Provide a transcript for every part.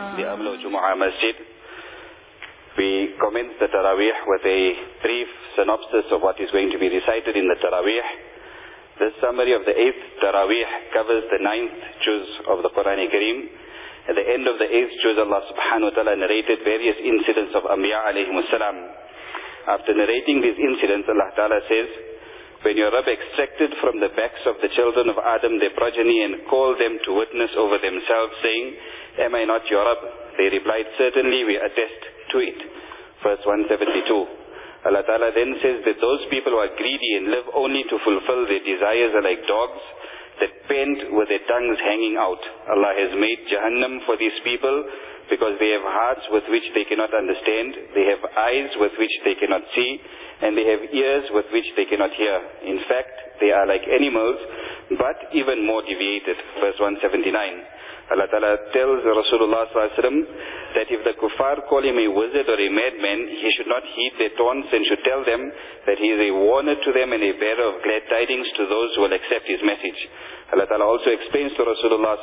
the Amlo Jumu'ah Masjid. We commence the Taraweeh with a brief synopsis of what is going to be recited in the Taraweeh. This summary of the 8th Taraweeh covers the 9th juz of the Quran Kareem. At the end of the 8th juz, Allah subhanahu wa ta'ala narrated various incidents of Anbiya alayhimus salam. After narrating these incidents, Allah ta'ala says, when your Rabb extracted from the backs of the children of Adam their progeny and called them to witness over themselves, saying, am I not your Rabb? They replied, certainly we attest to it. Verse 172. Allah Ta'ala then says that those people who are greedy and live only to fulfill their desires are like dogs that pant with their tongues hanging out. Allah has made Jahannam for these people because they have hearts with which they cannot understand, they have eyes with which they cannot see, and they have ears with which they cannot hear. In fact, they are like animals, but even more deviated. Verse 179. Allah Ta'ala tells Rasulullah that if the kuffar call him a wizard or a madman, he should not heed their taunts and should tell them that he is a warner to them and a bearer of glad tidings to those who will accept his message. Allah Ta'ala also explains to Rasulullah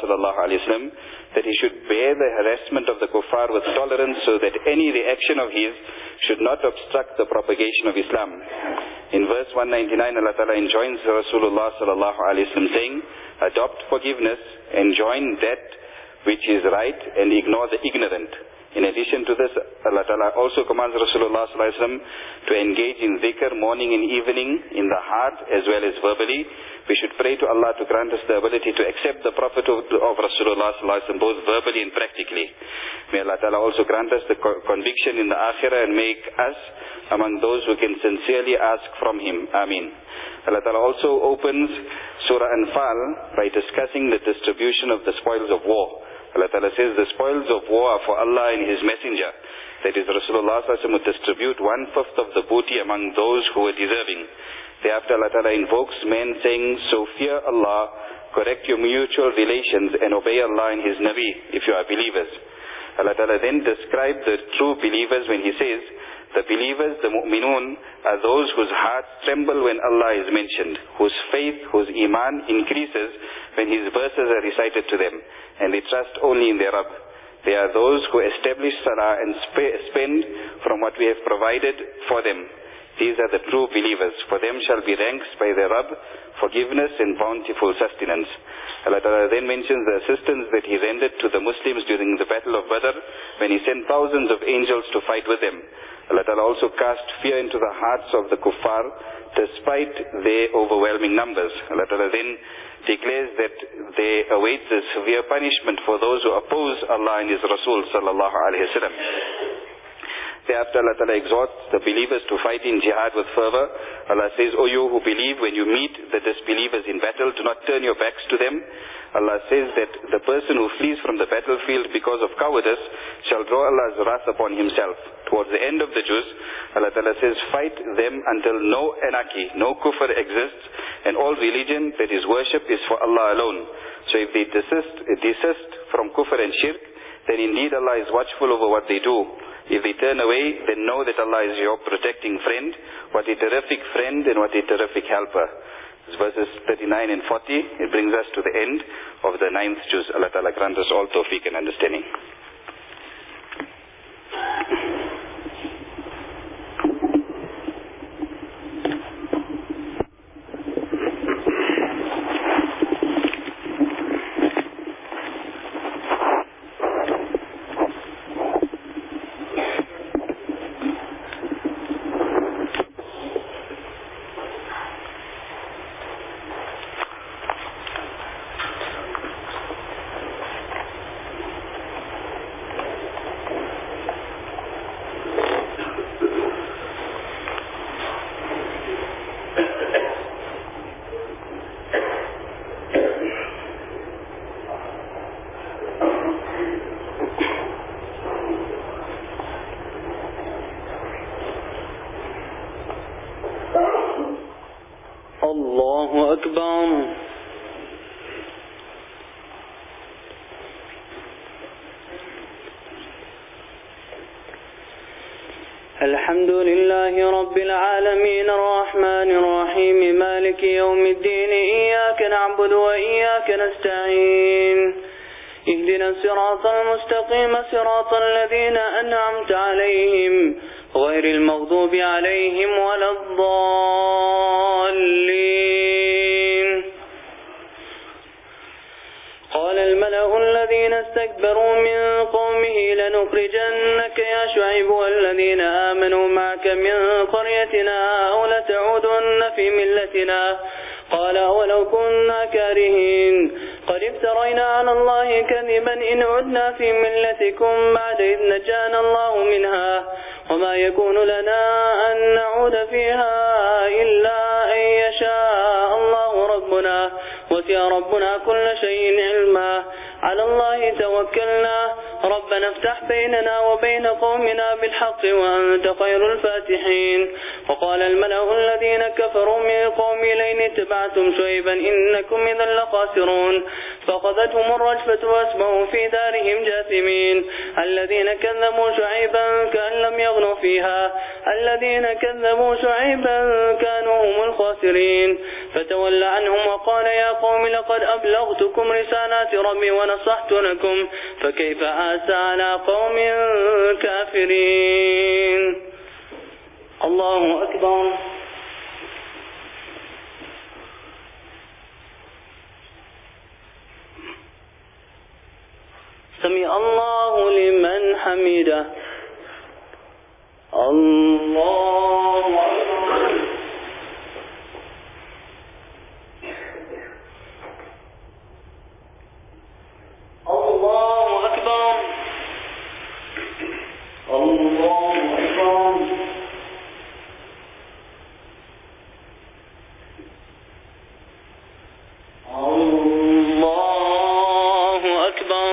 that he should bear the harassment of the kuffar with tolerance so that any reaction of his should not obstruct the propagation of Islam. In verse 199, Allah Ta'ala enjoins Rasulullah saying, adopt forgiveness and join that which is right and ignore the ignorant. In addition to this, Allah Ta'ala also commands Rasulullah to engage in dhikr morning and evening in the heart as well as verbally. We should pray to Allah to grant us the ability to accept the Prophet of Rasulullah both verbally and practically. May Allah Ta'ala also grant us the conviction in the akhirah and make us among those who can sincerely ask from Him. Ameen. Allah Ta'ala also opens Surah Anfal by discussing the distribution of the spoils of war. Allah Ta'ala says the spoils of war are for Allah and His Messenger. That is, Rasulullah would distribute 1/5 of the booty among those who were deserving. Thereafter Allah Ta'ala invokes men saying, so fear Allah, correct your mutual relations and obey Allah and His Nabi if you are believers. Allah Ta'ala then described the true believers when He says, the believers, the mu'minun, are those whose hearts tremble when Allah is mentioned, whose faith, whose iman increases when His verses are recited to them, and they trust only in their Rabb. They are those who establish salah and spend from what we have provided for them. These are the true believers. For them shall be ranks by their Rabb, forgiveness and bountiful sustenance. Allah Ta'ala then mentions the assistance that He rendered to the Muslims during the battle of Badr, when He sent thousands of angels to fight with them. Allah Ta'ala also cast fear into the hearts of the kuffar despite their overwhelming numbers. Allah Ta'ala then declares that there awaits a severe punishment for those who oppose Allah and His Rasul sallallahu alaihi wasallam. Thereafter Allah Ta'ala exhorts the believers to fight in jihad with fervor. Allah says, O you who believe, when you meet the disbelievers in battle, do not turn your backs to them. Allah says that the person who flees from the battlefield because of cowardice shall draw Allah's wrath upon himself. Towards the end of the juz, Allah Ta'ala says, fight them until no anarchy, no kufr exists, and all religion that is worship is for Allah alone. So if they desist from kufr and shirk, then indeed Allah is watchful over what they do. If they turn away, then know that Allah is your protecting friend. What a terrific friend and what a terrific helper. Verses 39 and 40, it brings us to the end of the 9th juz. Allah Ta'ala grant us all tawfiq and understanding. الله أكبر. الحمد لله رب العالمين الرحمن الرحيم مالك يوم الدين إياك نعبد وإياك نستعين اهدنا الصراط المستقيم صراط الذين أنعمت عليهم غير المغضوب عليهم ولا الضالين. قال الملأ الذين استكبروا من قومه لنخرجنك يا شعيب والذين آمنوا معك من قريتنا أو لتعودن في ملتنا. قال ولو كنا كارهين قد افترينا على الله كذبا إن عدنا في ملتكم بعد إذ نجانا الله منها وما يكون لنا أن نعود فيها إلا أن يشاء الله ربنا وسع ربنا كل شيء علما على الله توكلنا ربنا افتح بيننا وبين قومنا بالحق وأنت خير الفاتحين. وقال الملأ الذين كفروا من قوم لئن اتبعتم شعيبا إنكم إذا لخاسرون فأخذتهم الرجفة وأصبحوا في دارهم جاثمين. الذين كذبوا شعيبا كأن لم يغنوا فيها الذين كذبوا شعيبا كانوا هم الخاسرين. فتولى عنهم وقال يا قوم لقد أبلغتكم رسالات ربي ونصحت لكم فكيف آسى على قوم كافرين. الله أكبر. سمع الله لمن حمده. الله أكبر. الله أكبر. الله أكبر. الله أكبر.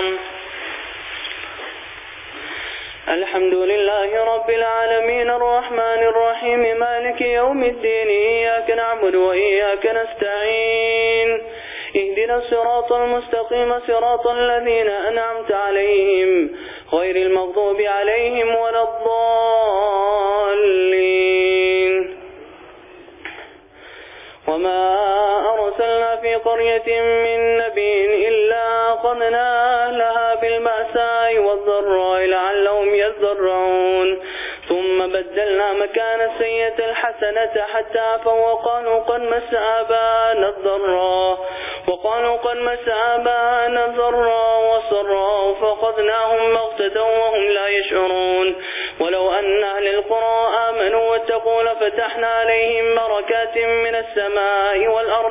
الحمد لله رب العالمين الرحمن الرحيم مالك يوم الدين إياك نعبد وإياك نستعين اهدنا الصراط المستقيم صراط الذين أنعمت عليهم غير المغضوب عليهم ولا الضالين. وما أرسلنا في قرية من نبي إلا أخذنا أهلها بالبأساء والضراء لعلهم يضرعون ثم بدلنا مكان السيئة الحسنة حتى عفوا وقالوا قد مس آباءنا الضراء والسراء فأخذناهم بغتة وهم لا يشعرون. ولو أن أهل القرى آمنوا واتقوا لفتحنا عليهم بركات من السماء والأرض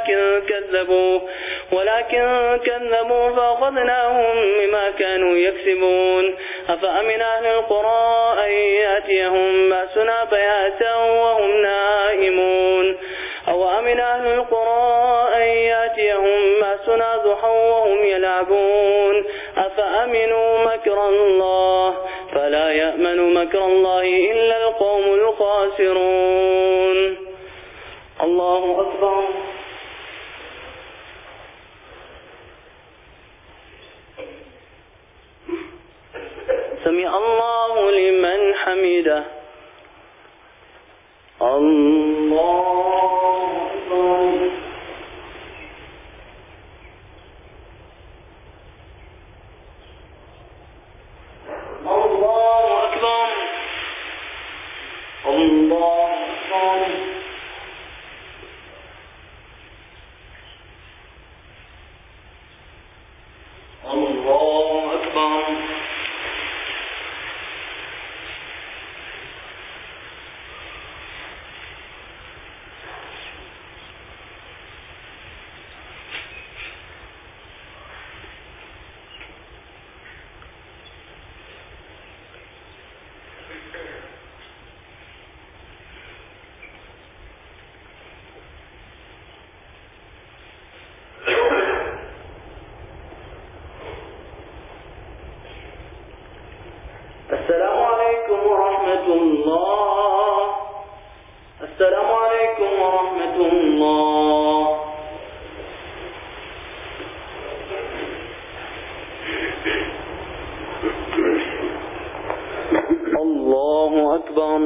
ولكن كذبوا فأخذناهم بما كانوا يكسبون. أفأمن أهل القرى أن يأتيهم بأسنا بياتا وهم نائمون أو أمن أهل القرى أن يأتيهم بأسنا ضحى وهم يلعبون. أفأمنوا مكر الله فلا يأمن مكر الله إلا القوم الخاسرون. الله أكبر. سمع الله لمن حمده. الله أكبر. الله أكبر. الله أكبر. الله أكبر. السلام عليكم ورحمة الله. السلام عليكم ورحمة الله. الله أكبر.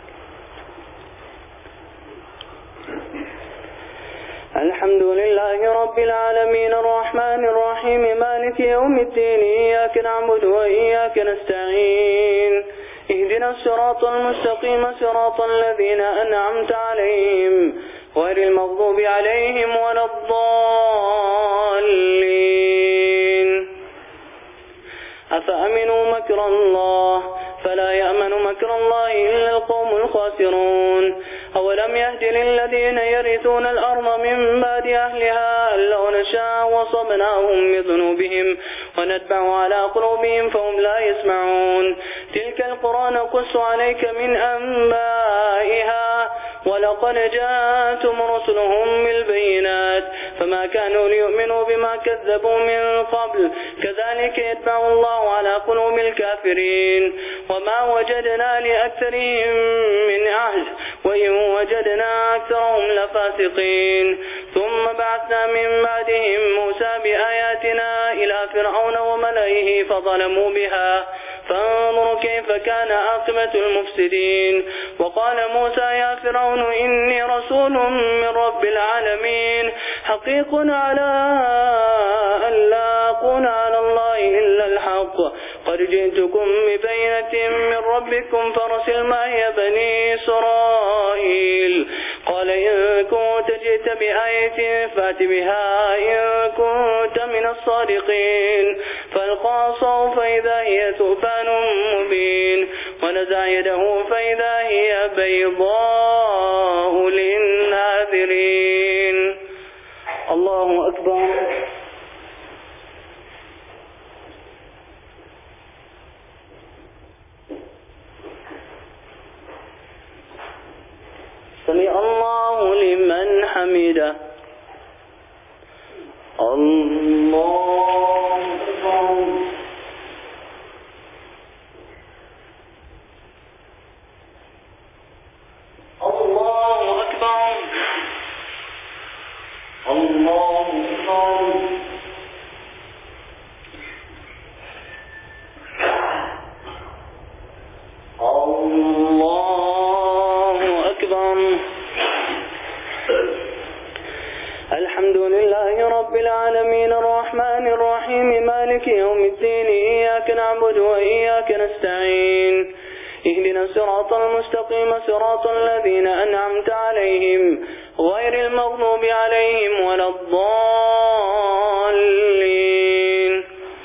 الحمد لله العالمين الرحمن الرحيم مالك يوم الدين إياك نعبد وإياك نستعين اهدنا الصراط المستقيم صراط الذين أنعمت عليهم غير المغضوب عليهم ولا الضالين أفأمنوا مكر الله فلا يأمن مكر الله إلا القوم الخاسرون أولم يهد للذين يرثون الأرض من بعد أهلها أن لو نشاء وصبناهم بذنوبهم ونتبع على قلوبهم فهم لا يسمعون تلك القرى نقص عليك من أنبائها ولقد جاءتهم رسلهم بالبينات فما كانوا ليؤمنوا بما كذبوا من قبل كذلك يتبع الله على قلوب الكافرين وما وجدنا لأكثرهم من عهد وإن وجدنا أكثرهم لفاسقين ثم بعثنا من بعدهم موسى بآياتنا إلى فرعون وملئه فظلموا بها فانظروا كيف كان عاقبة المفسدين وقال موسى يا فرعون إني رسول من رب العالمين حقيق على أن لا أقول على الله إلا الحق قد جئتكم ببينة من ربكم فارسل معي بني إسرائيل قال إن كنت جئت بآية فأت بها إن كنت من الصادقين فألقى عصاه فإذا هي ثعبان مبين ونزع يده فإذا هي بيضاء للناظرين الله أكبر سمع الله لمن حمده الله أكبر الله أكبر الله أكبر الله أكبر الحمد لله رب العالمين الرحمن الرحيم مالك يوم الدين إياك نعبد وإياك نستعين اهدنا الصراط المستقيم صراط الذين أنعمت عليهم غير المغضوب عليهم ولا الضالين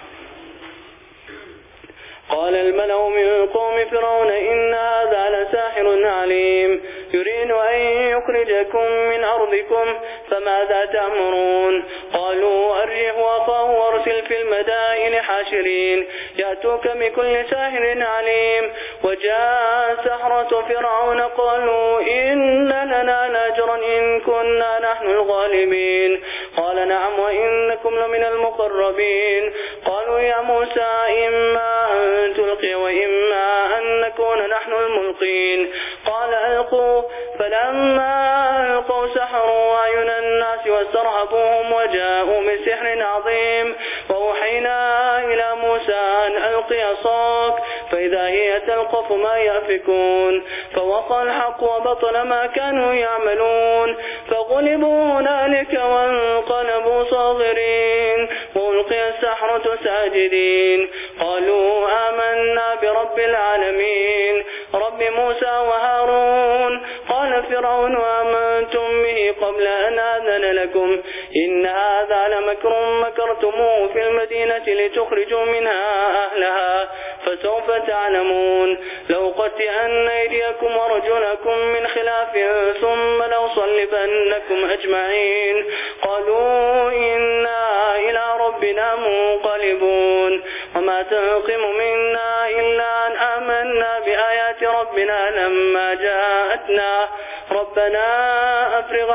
قال الملأ من قوم فرعون إن هذا لساحر عليم يريد أن يخرجكم من أرضكم فماذا تأمرون قالوا أرجه وأخاه وارسل في المدائن حاشرين يأتوك بكل ساحر عليم وجاء السحرة فرعون قالوا إن لنا لأجرا إن كنا نحن الغالبين قال نعم وإنكم لمن المقربين قالوا يا موسى إما أن تلقي وإما أن نكون نحن الملقين قال ألقوا فلما ألقوا سحروا أعين الناس واسترهبوهم وجاءوا بسحر عظيم وأوحينا إلى موسى أن ألقي عصاك فإذا هي تلقف ما يأفكون فوقع الحق وبطل ما كانوا يعملون فغلبوا هنالك وانقلبوا صاغرين وألقي السحرة ساجدين قالوا آمنا برب العالمين رب موسى وهارون قال فرعون آمنتم به قبل أن آذن لكم إن هذا لمكر مكرتموه في المدينة لتخرجوا منها أهلها فسوف تعلمون لو قطعن أيديكم ورجلكم من خلاف ثم لأصلبنكم أجمعين قالوا إنا إلى ربنا منقلبون وما تنقم منا إلا أن آمنا بآيات ربنا لما جاءتنا ربنا أفرغ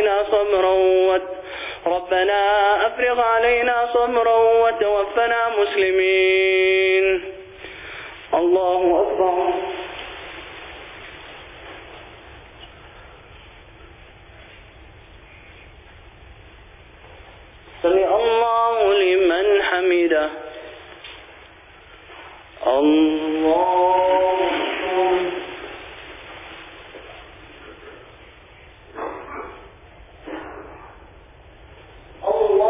علينا صبرا وتوفنا مسلمين الله أكبر سمع الله لمن حمده الله أكبر الله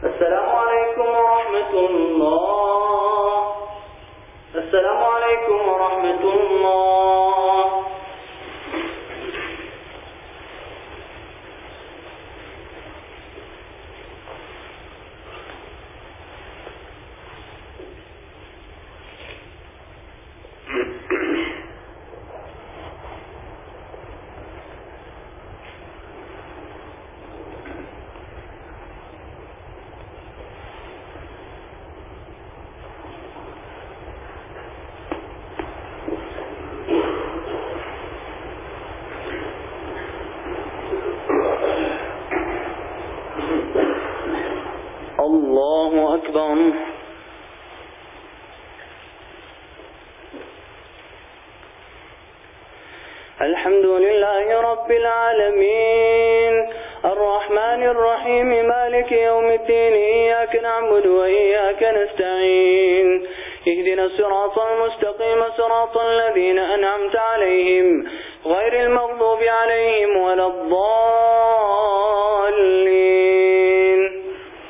السلام عليكم ورحمة الله. السلام عليكم ورحمة الله. الله أكبر. الحمد لله رب العالمين الرحمن الرحيم مالك يوم الدين إياك نعبد وإياك نستعين اهدنا الصراط المستقيم صراط الذين أنعمت عليهم غير المغضوب عليهم ولا الضالين.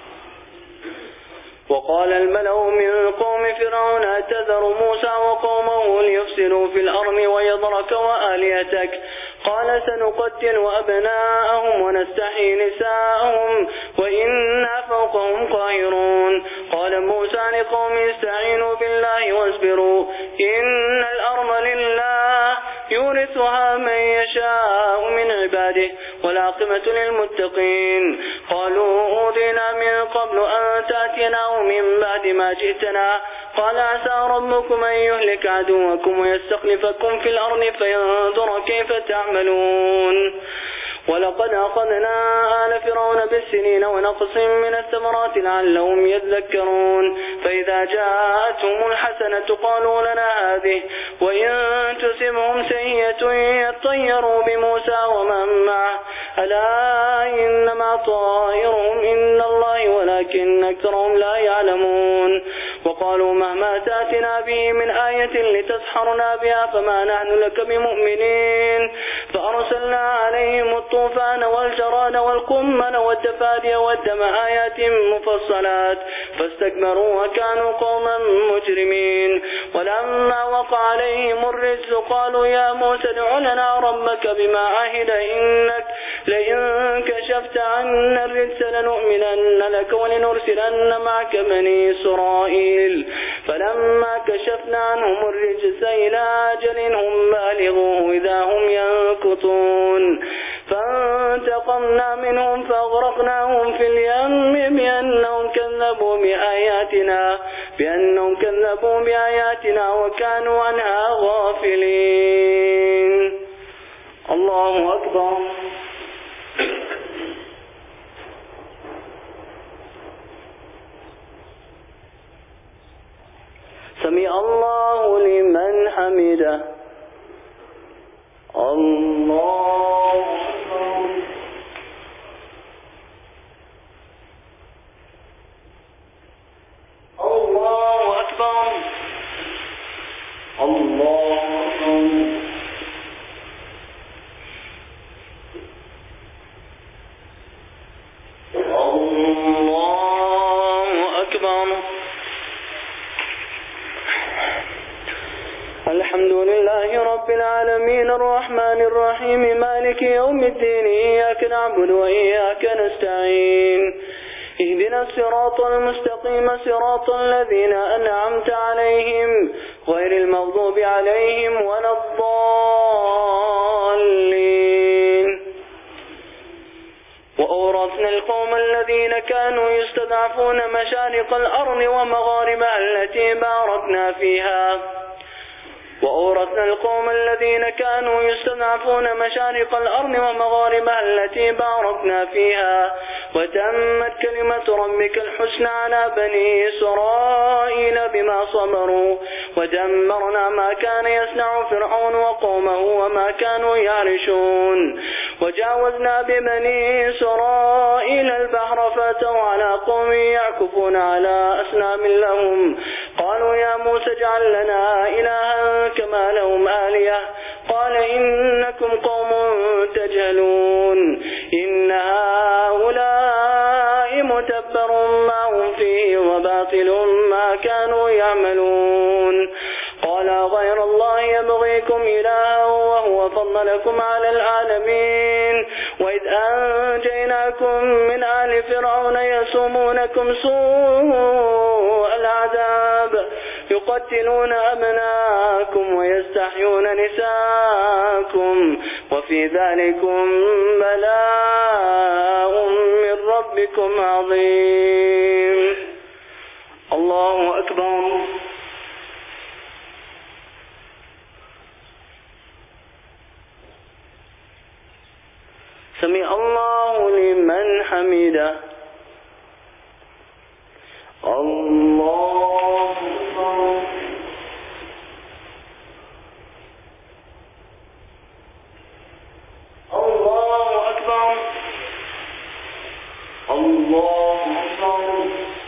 وقال الملأ من قوم فرعون أتذر موسى وقومه ليفسدوا في الأرض ويذرك وآلهتك قال سنقتل أبناءهم ونستحيي نساءهم وإنا فوقهم قاهرون. قال موسى لقومه استعينوا بالله واصبروا إن الأرض لله يورثها من يشاء من عباده والعاقبة للمتقين. قالوا أوذينا من قبل أن تأتينا ومن بعد ما جئتنا قال عسى ربكم أن يهلك عدوكم ويستخلفكم في الأرض فينظر كيف تعملون. ولقد أخذنا آل فرعون بالسنين ونقص من الثمرات لعلهم يذكرون. فإذا جاءتهم الحسنة قالوا لنا هذه وإن تسبهم سيئة يطيروا بموسى ومن معه ألا إنما طائرهم إن الله ولكن أكثرهم لا يعلمون. وقالوا مهما تأتنا به من آية لتسحرنا بها فما نحن لك بمؤمنين. فأرسلنا عليهم الطوفان والجراد والقمل والدفادي والدم آيات مفصلات فاستكبروا وكانوا قوما مجرمين. ولما وقع عليهم الرجز قالوا يا موسى ادع لنا ربك بما عهد إنك لئن كشفت عنا الرجس لنؤمنن لك ولنرسلن معك بني إسرائيل. فلما كشفنا عنهم الرجس إلى أجل هم بالغوه إذا هم ينكثون فانتقمنا منهم فأغرقناهم في اليم بأنهم كذبوا بآياتنا وكانوا عنها غافلين. الله أكبر. سمع الله لمن حمده. الله أكبر. الله أكبر. الله أكبر. الحمد لله رب العالمين الرحمن الرحيم مالك يوم الدين إياك نعبد وإياك نستعين اهدنا الصراط المستقيم صراط الذين أنعمت عليهم غير المغضوب عليهم ولا الضالين. وأورثنا القوم الذين كانوا يستضعفون مشارق الأرض ومغاربها التي باركنا فيها وأورثنا القوم الذين كانوا يستضعفون مشارق الأرض ومغاربها التي باركنا فيها وتمت كلمة ربك الحسنى على بني إسرائيل بما صبروا ودمرنا ما كان يصنع فرعون وقومه وما كانوا يعرشون. وجاوزنا ببني إسرائيل البحر فأتوا على قوم يعكفون على أصنام لهم قالوا يا موسى اجعل لنا إلها كما لهم آلهة قال إنكم قوم تجهلون إن هؤلاء متبر ما هم فيه وباطل ما كانوا يعملون. قال غير الله يبغيكم إلها وهو فضلكم على العالمين. وإذ أنجيناكم من آل فرعون يسومونكم سوء العذاب يقتلون أبناءكم ويستحيون نساءكم وفي ذلكم بلاء من ربكم عظيم. الله أكبر. سمع الله لمن حمده. الله أكبر. الله أكبر. الله أكبر.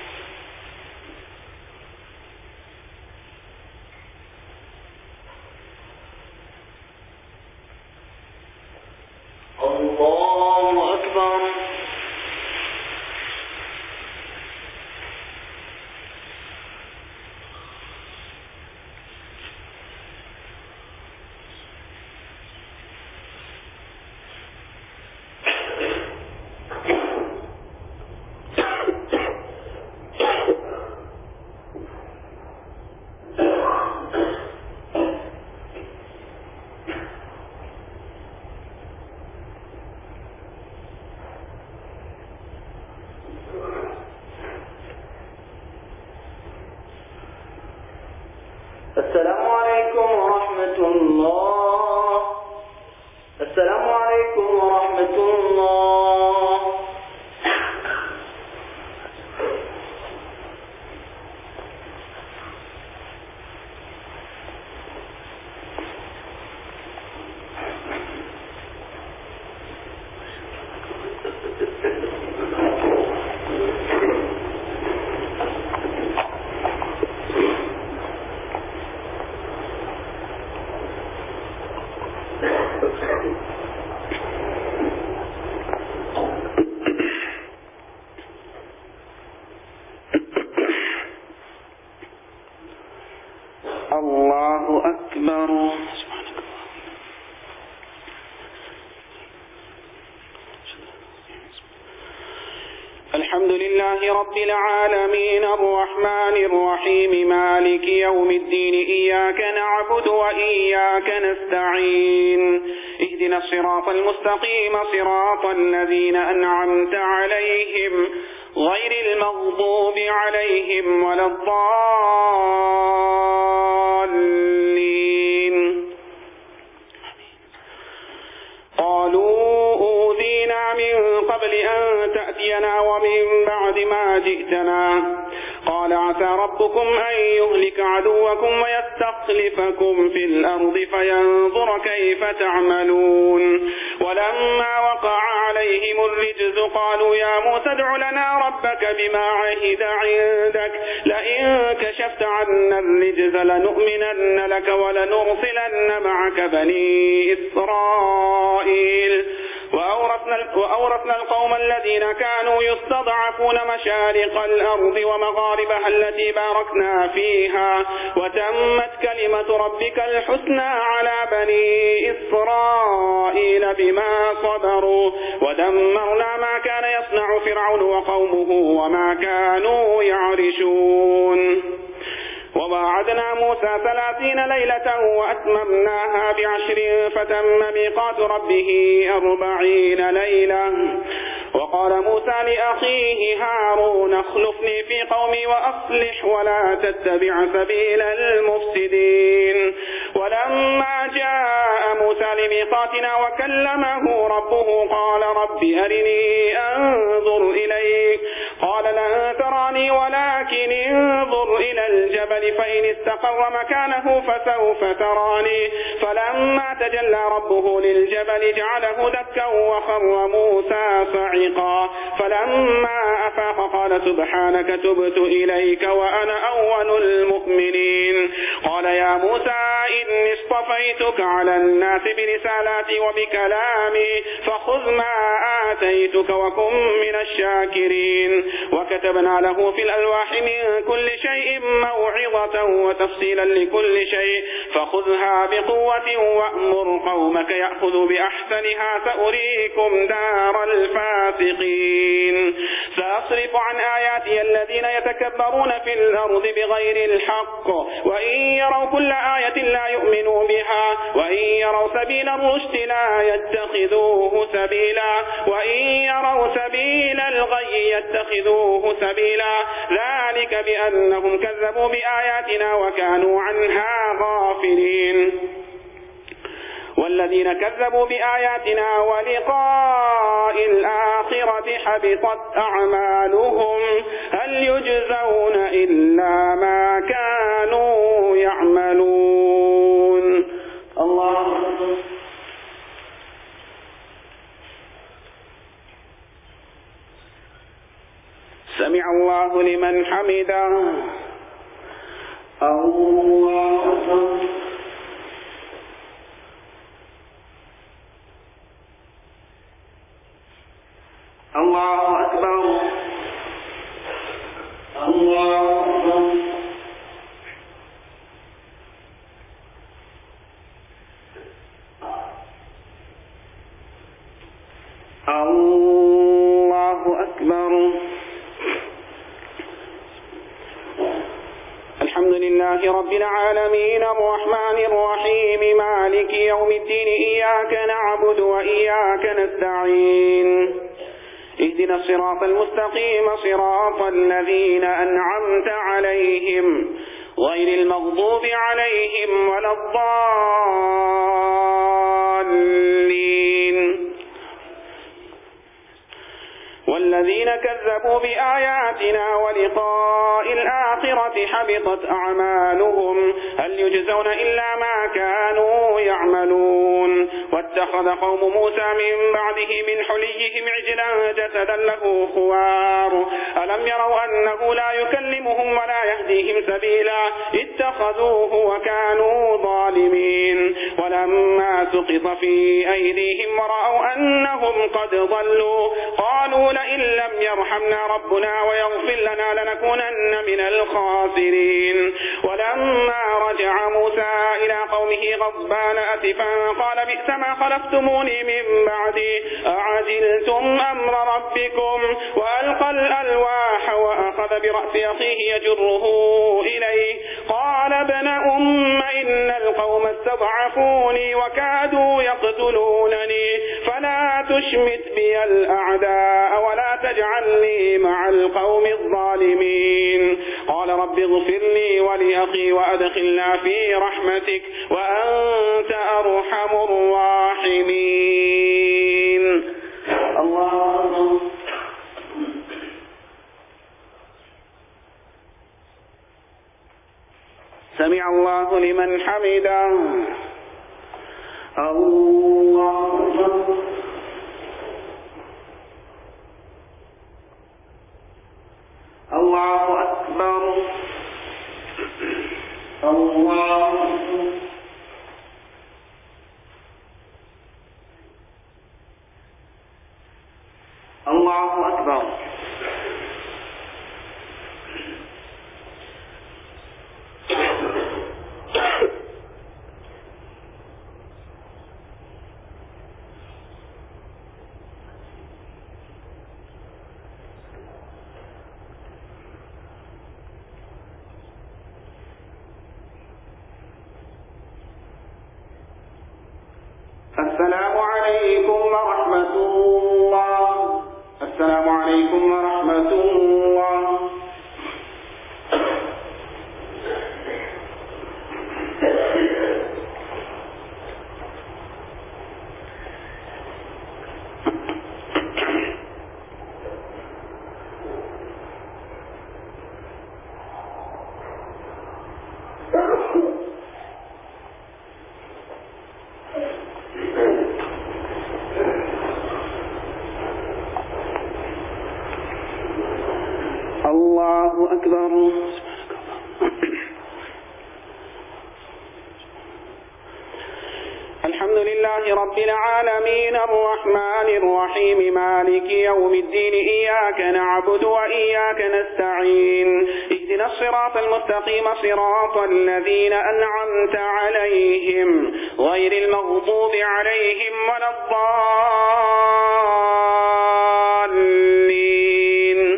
الله أكبر. السلام عليكم ورحمة الله. السلام عليكم ورحمة الله. الله أكبر. الحمد لله رب العالمين الرحمن الرحيم مالك يوم الدين إياك نعبد وإياك نستعين اهدنا الصراط المستقيم صراط الذين أنعمت عليهم غير المغضوب عليهم ولا الضالين. قالوا أوذينا من قبل أن تأتينا ومن بعد ما جئتنا قال عسى ربكم أن يهلك عدوكم ويستخلفكم في الأرض فينظر كيف تعملون. ولما وقع عليهم الرجز قالوا يا موسى ادع لنا ربك بما عهد عندك لئن كشفت عنا الرجز لنؤمنن لك ولنرسلن معك بني إسرائيل. وأورثنا القوم الذين كانوا يستضعفون مشارق الأرض ومغاربها التي باركنا فيها وتمت كلمة ربك الحسنى على بني إسرائيل بما صبروا ودمرنا ما كان يصنع فرعون وقومه وما كانوا يعرشون. وواعدنا موسى 30 ليلة وأتممناها ب10 فتم ميقات ربه 40 ليلة. وقال موسى لأخيه هارون اخلفني في قومي وأصلح ولا تتبع سبيل المفسدين. ولما جاء موسى لميقاتنا وكلمه ربه قال رب أرني أنظر إليك قال لن تراني ولكن انظر إلى الجبل فإن استقر مكانه فسوف تراني. فلما تجلى ربه للجبل جعله دكا وخر موسى صعقا. فلما أفاق قال سبحانك تبت إليك وأنا أول المؤمنين. قال يا موسى إني اصطفيتك على الناس برسالاتي وبكلامي فخذ ما آتيتك وكن من الشاكرين. وكتبنا له في الألواح من كل شيء موعظة وتفصيلا لكل شيء فخذها بقوة وأمر قومك يأخذوا بأحسنها سأريكم دار الفاسقين سأصرف عن آياتي الذين يتكبرون في الأرض بغير الحق وإن يروا كل آية لا يؤمنوا بها وإن يروا سبيل الرشد لا يتخذوه سبيلا وإن يروا سبيل الغي يتخذوه سبيلا ذلك بأنهم كذبوا بآياتنا وكانوا عنها غافلين والذين كذبوا بآياتنا ولقاء الآخرة حبطت أعمالهم هل يجزون إلا ما كانوا يعملون الله سمع الله لمن حمده الله الله أكبر الله أكبر الله أكبر الحمد لله رب العالمين الرحمن الرحيم مالك يوم الدين إياك نعبد وإياك نستعين اهدنا الصراط المستقيم صراط الذين أنعمت عليهم غير المغضوب عليهم ولا الضالين والذين كذبوا بآياتنا ولقاء الآخرة حبطت أعمالهم هل يجزون إلا ما كانوا يعملون واتخذ قوم موسى من بعده من حليهم عجلا جسدا له خوار ألم يروا أنه لا يكلمهم ولا يهديهم سبيلا اتخذوه وكانوا ظالمين ولما سقط في أيديهم ورأوا أنهم قد ضلوا قالوا لئن لم يرحمنا ربنا ويغفر لنا لنكونن من الخاسرين ولما رجع موسى إلى قومه غضبان أسفا قال بئس ما خلفتموني من بعدي أعجلتم أمر ربكم وألقى الألواح وأخذ برأس أخيه يجره إليه قال ابن أم إن القوم استضعفوني وكادوا يقتلونني فلا تشمت بي الأعداء ولا تجعلني مع القوم الظالمين قال رب اغفر لي ولأخي وأدخلنا في رحمتك وأنت أرحم الراحمين الله سمع الله لمن حمده الله الله أكبر الله الله أكبر السلام عليكم ورحمة الله السلام عليكم ورحمة الله الله أكبر الحمد لله لله رب العالمين الرحمن الرحيم مالك يوم الدين إياك نعبد وإياك نستعين اهدنا الصراط المستقيم صراط الذين أنعمت عليهم غير المغضوب عليهم ولا الضالين.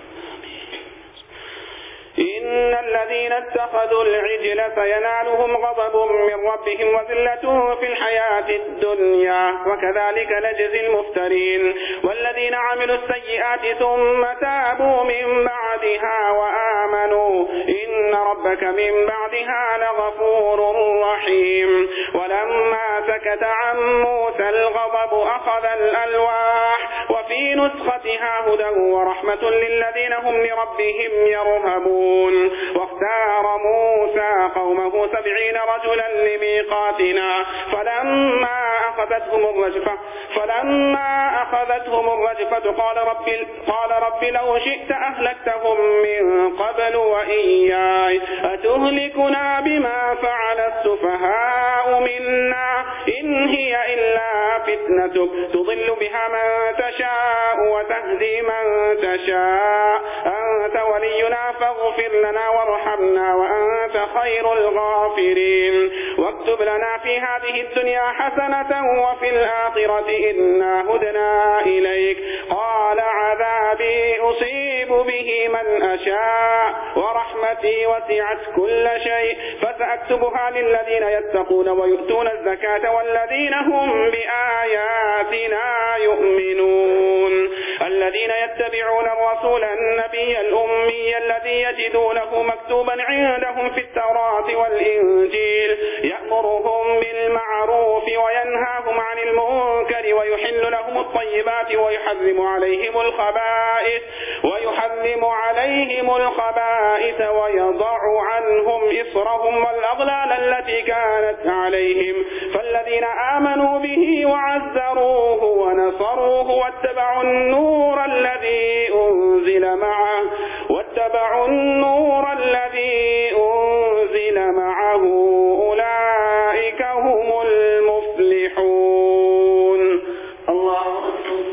إن الذين اتخذوا العجل سينالهم غضب من ربهم وذلة في الحياة الدنيا وكذلك نجزي المفترين. والذين عملوا السيئات ثم تابوا من بعدها وآمنوا إن ربك من بعدها لغفور رحيم. ولما سكت عن موسى الغضب أخذ الألواح وفي نسختها هدى ورحمة للذين هم لربهم يرهبون. واختار موسى قومه 70 رجلا لميقاتنا فلما أخذتهم الرجفة قال رب لو شئت أهلكتهم من قبل وإياي أتهلكنا بما فعل السفهاء منا إن هي إلا فتنتك تضل بها من تشاء وتهدي من تشاء أنت ولينا فاغفر لنا وارحمنا وأنت خير الغافرين. واكتب لنا في هذه الدنيا حسنة وفي الآخرة إنا هدنا إليك. قال عذابي أصيب به من أشاء ورحمتي وسعت كل شيء فسأكتبها للذين يتقون ويؤتون الزكاة والذين هم بآياتنا يؤمنون. الذين يتبعون الرسول النبي الأمي الذي يجدونه مكتوبا عندهم في التوراة والإنجيل يأمرهم بالمعروف وينهاهم عن المنكر ويحل لهم الطيبات ويحرم عليهم الخبائث ويضع عنهم إصرهم والأغلال التي كانت عليهم. فالذين آمنوا به وعزروه ونصروه واتبعوا النور الذي أنزل معه أولئك هم المفلحون. الله أكبر.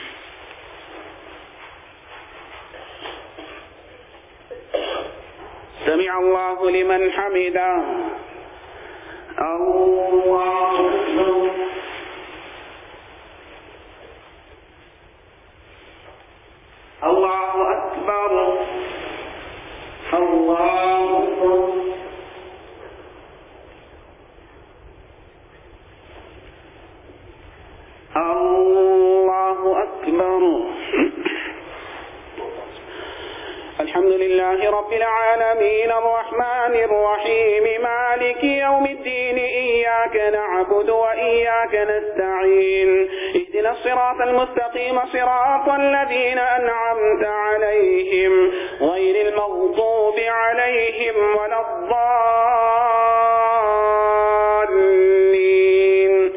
سمع الله لمن حمده. الله أكبر. الله أكبر. الله أكبر. الله أكبر. الحمد لله رب العالمين الرحمن الرحيم مالك يوم الدين إياك نعبد وإياك نستعين اهدنا الصراط المستقيم صراط الذين أنعمت عليهم غير المغضوب عليهم ولا الضالين.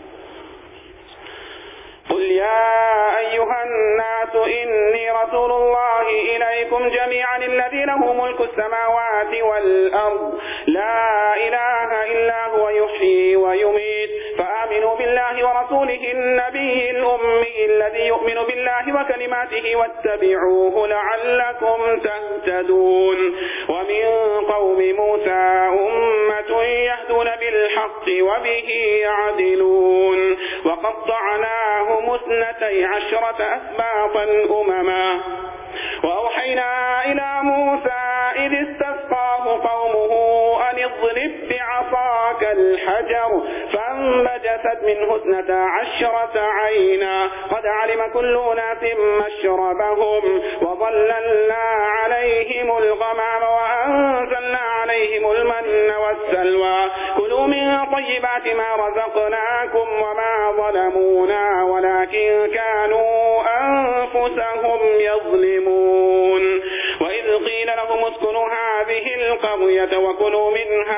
قل يا أيها الناس إني رسول الله إليكم جميعا الذي له ملك السماوات والأرض لا إله إلا هو يحيي ويميت فآمنوا بالله ورسوله النبي الأمي الذي يؤمن بالله وكلماته واتبعوه لعلكم تهتدون. ومن قوم موسى أمة يهدون بالحق وبه يعدلون. وقطعناهم 12 أسباطا أمما. وأوحينا إلى موسى إذ استسقاه قومه أن اضرب بعصاك الحجر فانبجست منه 12 عينا قد علم كل أناس مشربهم وظللنا عليهم الغمام وأنزلنا عليهم المن والسلوى كلوا من طيبات ما رزقناكم وما ظلمونا ولكن كانوا أنفسهم يظلمون. وإذ قيل لهم اسكنوا هذه القرية وكلوا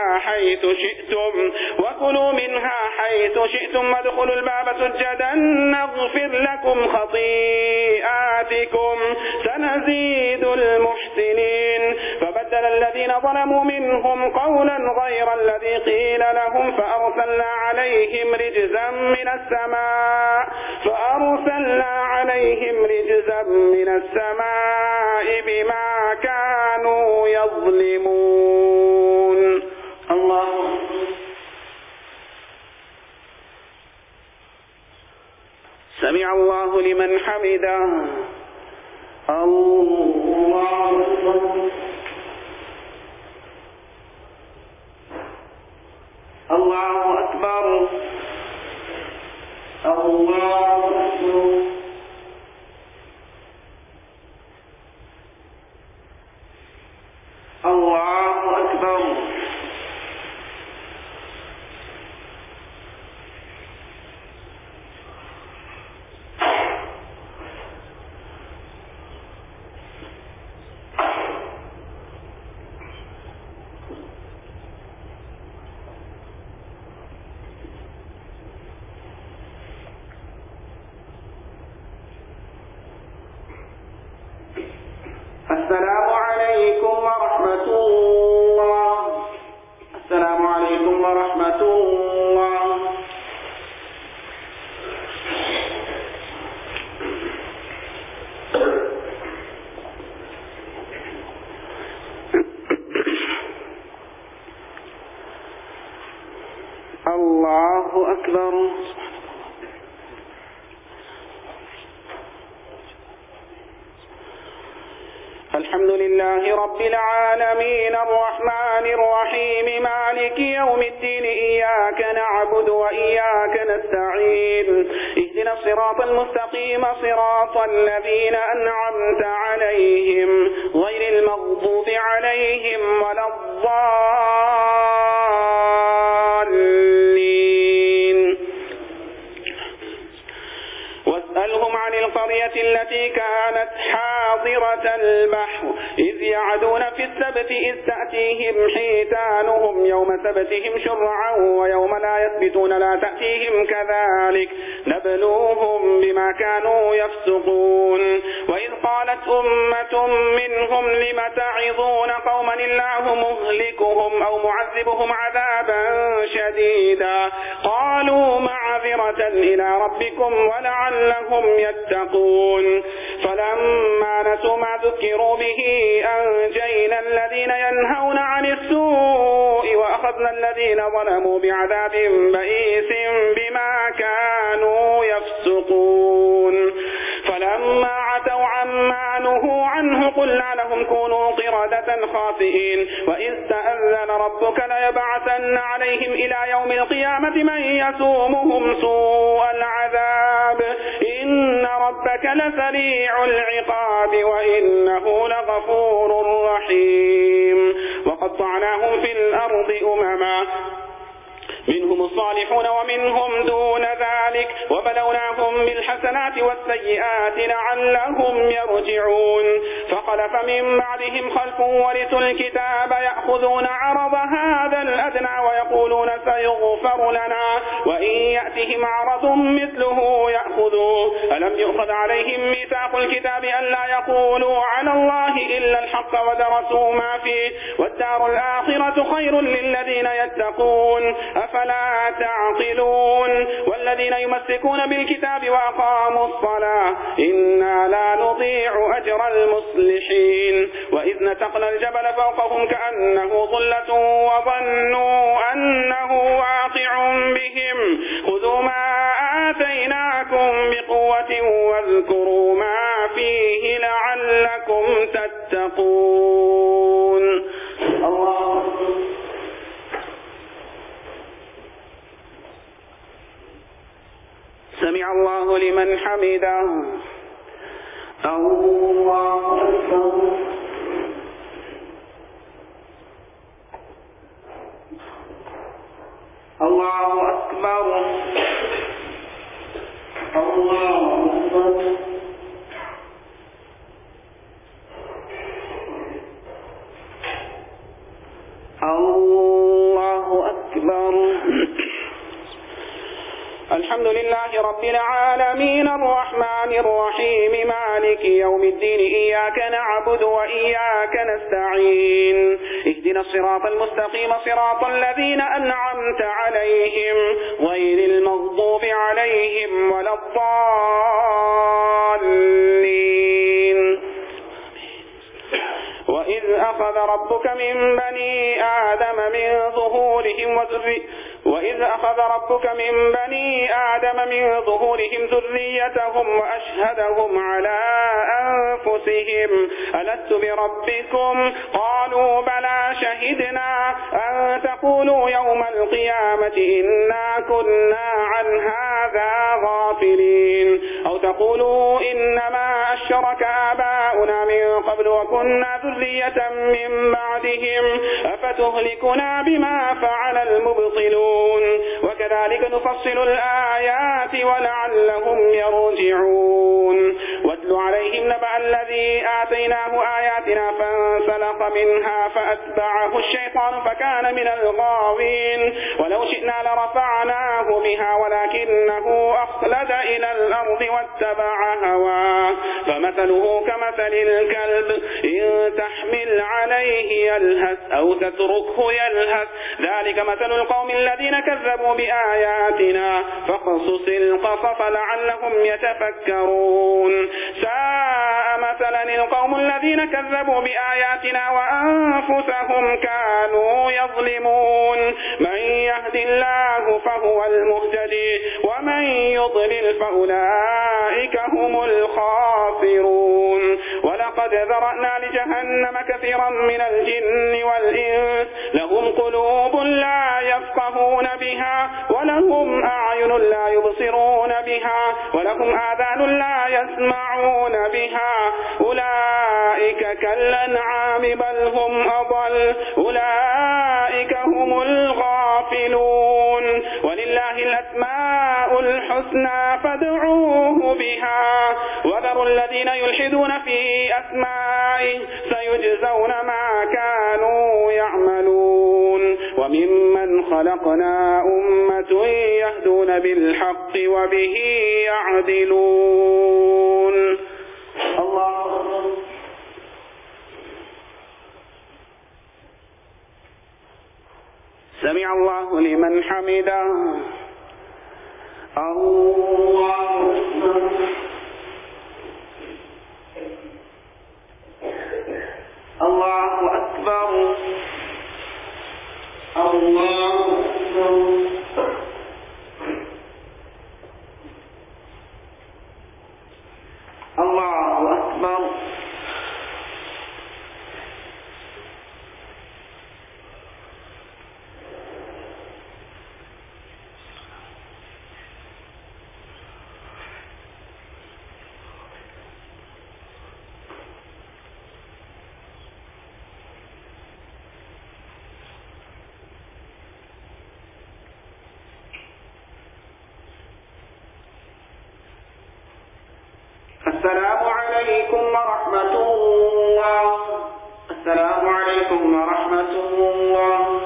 منها حيث شئتم وادخلوا الباب سجدا نغفر لكم خطيئاتكم سنزيد المحسنين. فبدل فبدل الذين ظلموا منهم قولا غير الذي قيل لهم فأرسلنا عليهم رجزا من السماء بما كانوا يظلمون. الله سمع الله لمن حمده. الله الله أكبر. الله أكبر. الله أكبر. السلام عليكم ورحمة الله. السلام عليكم ورحمة الله. الله أكبر. الحمد لله رب العالمين الرحمن الرحيم مالك يوم الدين إياك نعبد وإياك نستعين اهدنا الصراط المستقيم صراط الذين أنعمت عليهم غير المغضوب عليهم ولا الضالين. واسألهم عن القرية التي كانت حاضرة البحر إذ يعدون في السبت إذ تأتيهم حيتانهم يوم سبتهم شرعا ويوم لا يسبتون لا تأتيهم كذلك نبلوهم بما كانوا يفسقون. وإذ قالت أمة منهم لم تعظون قوما الله مهلكهم أو معذبهم عذابا شديدا قالوا معذرة إلى ربكم ولعلهم يتقون. فلما نسوا ما ذكروا به أنجينا الذين ينهون عن السوء وأخذنا الذين ظلموا بعذاب بئيس بما كانوا يفسقون. فلما عتوا عما نهوا عنه قلنا لهم كونوا قردة خاسئين. وإذ تأذن ربك ليبعثن عليهم إلى يوم القيامة من يسومهم سوء العذاب إن ربك لسريع العقاب وإنه لغفور رحيم. وقطعناهم في الأرض أمما منهم الصالحون ومنهم دون ذلك وبلوناهم بالحسنات والسيئات لعلهم يرجعون. فخلف من بعدهم خلف ورثوا الكتاب يأخذون عرض هذا الأدنى ويقولون سيغفر لنا وإن يأتهم عرض مثله يأخذوه. ألم يؤخذ عليهم ميثاق الكتاب ألا يقولوا على الله إلا الحق ودرسوا ما فيه والدار الآخرة خير للذين يتقون أفلا تعقلون. والذين يمسكون بالكتاب وأقاموا الصلاة إنا لا نضيع أجر المصلحين. وإذ نتقنا الجبل فوقهم كأنه ظلة وظنوا أنه واقع بهم خذوا ما آتيناكم بقوة واذكروا ما فيه لعلكم تتقون. الله سمع الله لمن حمده. الله أكبر. الله أكبر. الله أكبر. الله أكبر. الحمد لله رب العالمين الرحمن الرحيم مالك يوم الدين إياك نعبد وإياك نستعين اهدنا الصراط المستقيم صراط الذين أنعمت عليهم غير المغضوب عليهم ولا الضالين. وإذ أخذ ربك من بني آدم من ظهورهم ذريتهم وأشهدهم على أنفسهم ألست بربكم قالوا بلى شهدنا أن تقولوا يوم القيامة إنا كنا عن هذا غافلين أو تقولوا إنما أشرك آباؤنا من قبل وكنا ذرية من بعدهم أفتهلكنا بما فعل المبطلون وكذلك نفصل الآيات ولعلهم يرجعون. واتل عليهم نبأ الذي آتيناه آياتنا فانسلخ منها فأتبعه الشيطان فكان من الغاوين ولو شئنا لرفعناه بها ولكنه أخلد إلى الأرض واتبع هواه فمثله كمثل الكلب إن تحمل عليه يلهث أو تتركه يلهث ذلك مثل القوم الذين كذبوا بآياتنا فاقصص القصص لعلهم يتفكرون. ساء مثلا القوم الذين كذبوا بآياتنا وأنفسهم كانوا يظلمون. من يهد الله فهو المهتدي ومن يضلل فأولئك هم الخاسرون. ولقد ذرأنا لجهنم كثيرا من الجن والإنس لهم قلوب لا يفقهون بها ولهم أعين لا يبصرون بها ولهم آذان لا يسمعون بها أولئك كالأنعام بل هم أضل أولئك هم الغافلون. ولله الأسماء الحسنى فادعوه بها وذروا الذين يلحدون في أسمائه سيجزون ما كانوا يعملون. وممن خلقنا أمة يهدون بالحق وبه يعدلون. الله سمع الله لمن حمده. الله الله أكبر. الله أكبر. الله أكبر. السلام عليكم ورحمة الله. السلام عليكم ورحمة الله.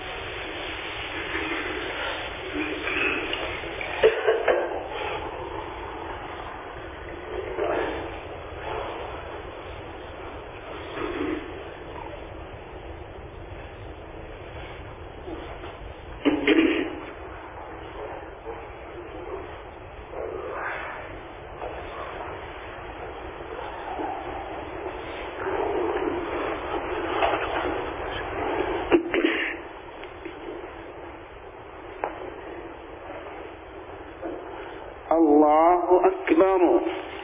الله أكبر.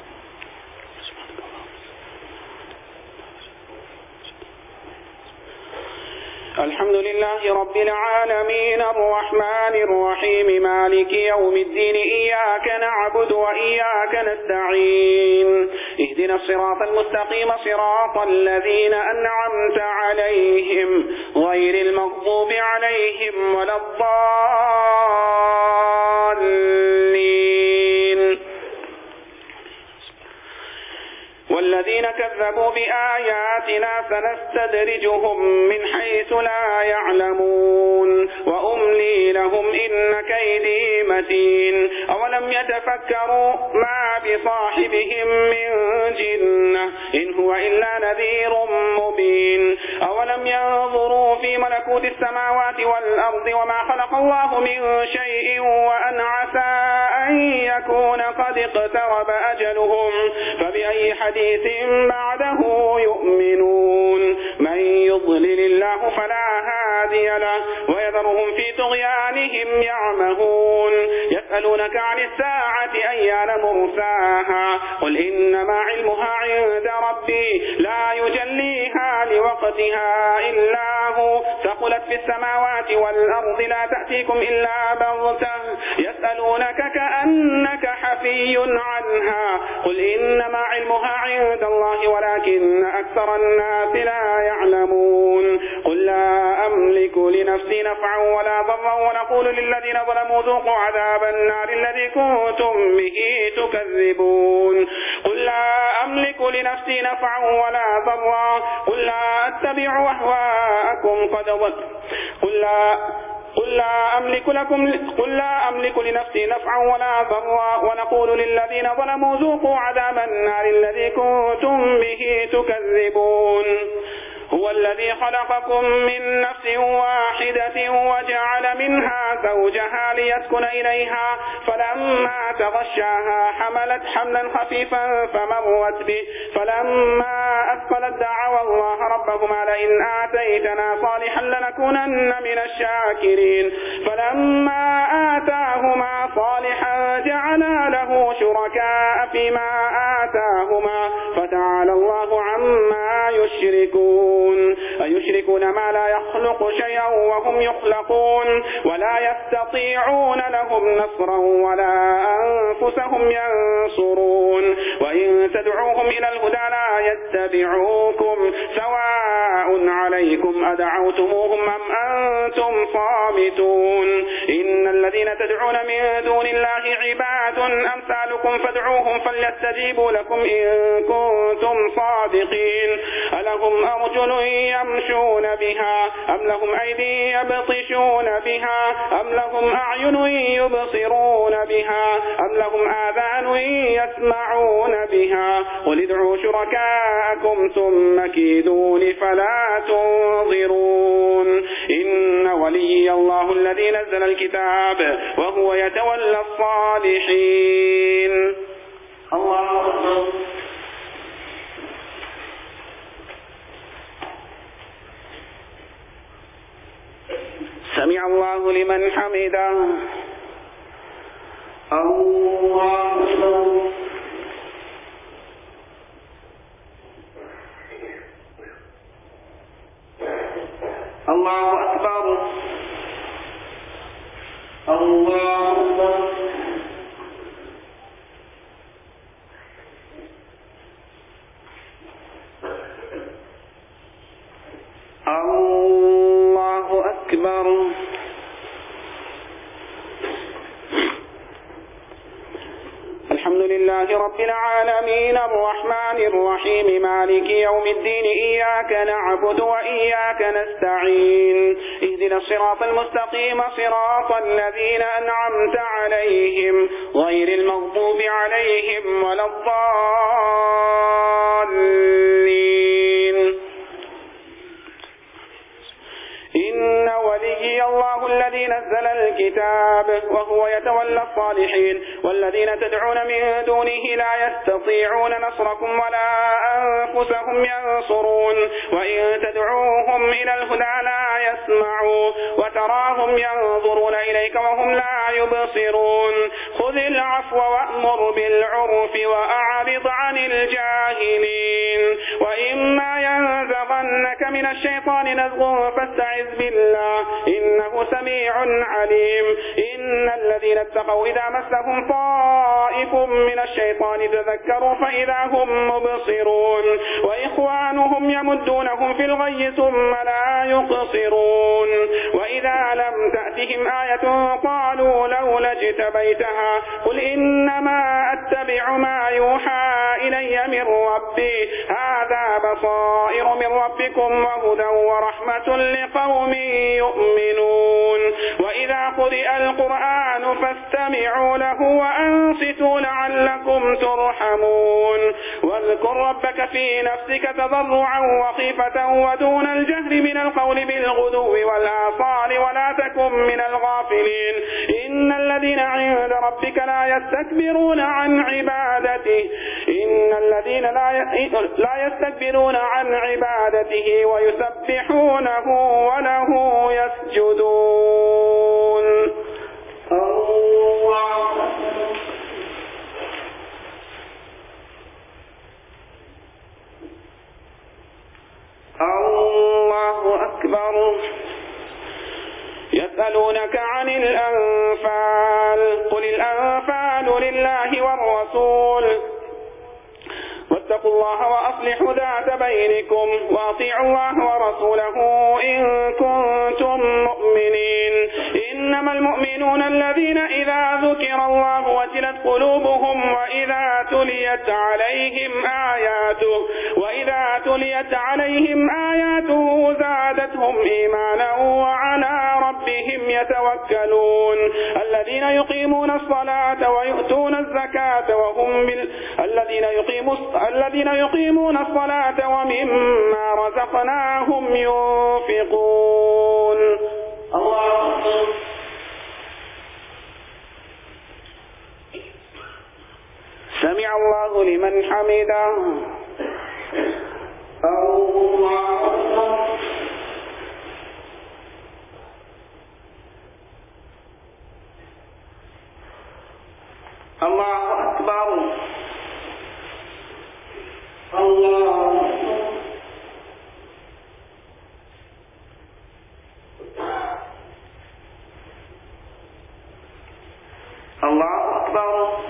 الحمد لله رب العالمين الرحمن الرحيم مالك يوم الدين إياك نعبد وإياك نستعين اهدنا الصراط المستقيم صراط الذين أنعمت عليهم غير المغضوب عليهم ولا الضالين. والذين كذبوا بآياتنا سنستدرجهم من حيث لا يعلمون وأملي لهم إن كيدي متين أولم يتفكروا ما بصاحبهم من جنة إن هو إلا نذير مبين أولم ينظروا في ملكوت السماوات والأرض وما خلق الله من شيء وأن عسى أن يكون قد اقترب أجلهم فبأي حديث بعده يؤمنون من يضلل الله فلا هادي له ويذرهم في طغيانهم يعمهون يسألونك عن الساعة أيان مرساها قل إنما علمها عند ربي لا يجليها لوقتها إلا هو ثقلت في السماوات والأرض لا تأتيكم إلا بغتة يسألونك كأنك حفي عنها قل إنما علمها عند الله ولكن أكثر الناس لا يعلمون قل لا أملك لنفسي نفعا ولا ضرا ونقول للذين ظلموا ذوقوا عذاب النار الذي كنتم به تكذبون قل لا أملك لنفسي نفعا ولا ضرا قل لا أتبع أهواءكم قد ضل قل لا أملك لنفسي نفعا ولا ضرا ونقول للذين ظلموا ذوقوا عذاب النار الذي كنتم به تكذبون هو الذي خلقكم من نفس واحدة وجعل منها زوجها ليسكن إليها فلما تغشاها حملت حملا خفيفا فمرت به فلما أثقلت دعوا الله ربهما لئن آتيتنا صالحا لنكونن من الشاكرين فلما آتاهما صالحا جعلا له شركاء فيما آتاهما فتعالى الله عما يشركون أيشركون ما لا يخلق شيئا وهم يخلقون ولا يستطيعون لهم نصرا ولا أنفسهم ينصرون وإن تدعوهم إلى الهدى لا يتبعوكم سواء عليكم أدعوتموهم أم أنتم صامتون إن الذين تدعون من دون الله عباد أمثالكم فادعوهم فليستجيبوا لكم إن كنتم صادقين ألهم أرجل يمشون بها أم لهم أيدي يبطشون بها أم لهم أعين يبصرون بها أم لهم آذان يسمعون بها قل ادعوا شركاءكم ثم كيدون فلا تنظرون إن ولي الله الذي نزل الكتاب وهو يتولى الصالحين الله أكبر سمع الله لمن حمده الله أكبر الله أكبر الله أكبر الله أكبر الحمد لله رب العالمين الرحمن الرحيم مالك يوم الدين إياك نعبد وإياك نستعين اهدنا الصراط المستقيم صراط الذين أنعمت عليهم غير المغضوب عليهم ولا الضالين إن ولي الله الذي نزل الكتاب وهو يتولى الصالحين والذين تدعون من دونه لا يستطيعون نصركم ولا أنفسهم ينصرون وإن تدعوهم إلى الهدى لا يسمعوا وتراهم ينظرون إليك وهم لا يبصرون خذ العفو وأمر بالعرف وأعرض عن الجاهلين وإما ينزغنك ينزغنك من الشيطان نزغ فاستعذ بالله إنه سميع عليم إن الذين اتقوا إذا مسهم طائف من الشيطان تذكروا فإذا هم مبصرون وإخوانهم يمدونهم في الغي ثم لا يقصرون وإذا لم تأتهم آية قالوا لولا اجتبيتها قل إنما أتبع ما يوحى إلي من ربي هذا بصائر من ربكم وهدى ورحمة لقوم يؤمنون وإذا قرئ القرآن فاستمعوا له وأنصتوا لعلكم ترحمون واذكر ربك في نفسك تضرعا وخيفة ودون الجهر من القول بالغدو والآصال ولا تكن من الغافلين إن الذين عند ربك لا يستكبرون عن عبادته لا يستكبرون عن عبادته ويسبحونه وله يسجدون. الله أكبر. يسألونك عن الأنفال قل الأنفال لله والرسول واتقوا الله وأصلحوا ذات بينكم وأطيعوا الله ورسوله إن كنتم مؤمنين إنما المؤمنون الذين إذا ذكر الله وجلت قلوبهم وإذا تليت عليهم آياته زادتهم إيمانا وعلى ربهم يتوكلون الذين يقيمون الصلاة ويؤتون الزكاة الذين يقيمون الصلاة ومما رزقناهم ينفقون. الله سمع الله لمن حمده. الله أكبر. الله أكبر.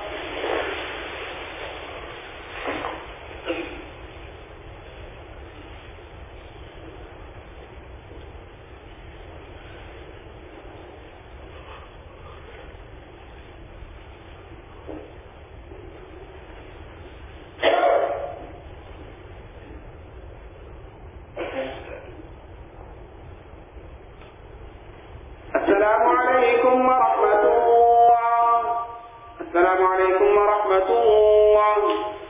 السلام عليكم ورحمة الله. السلام عليكم ورحمة الله.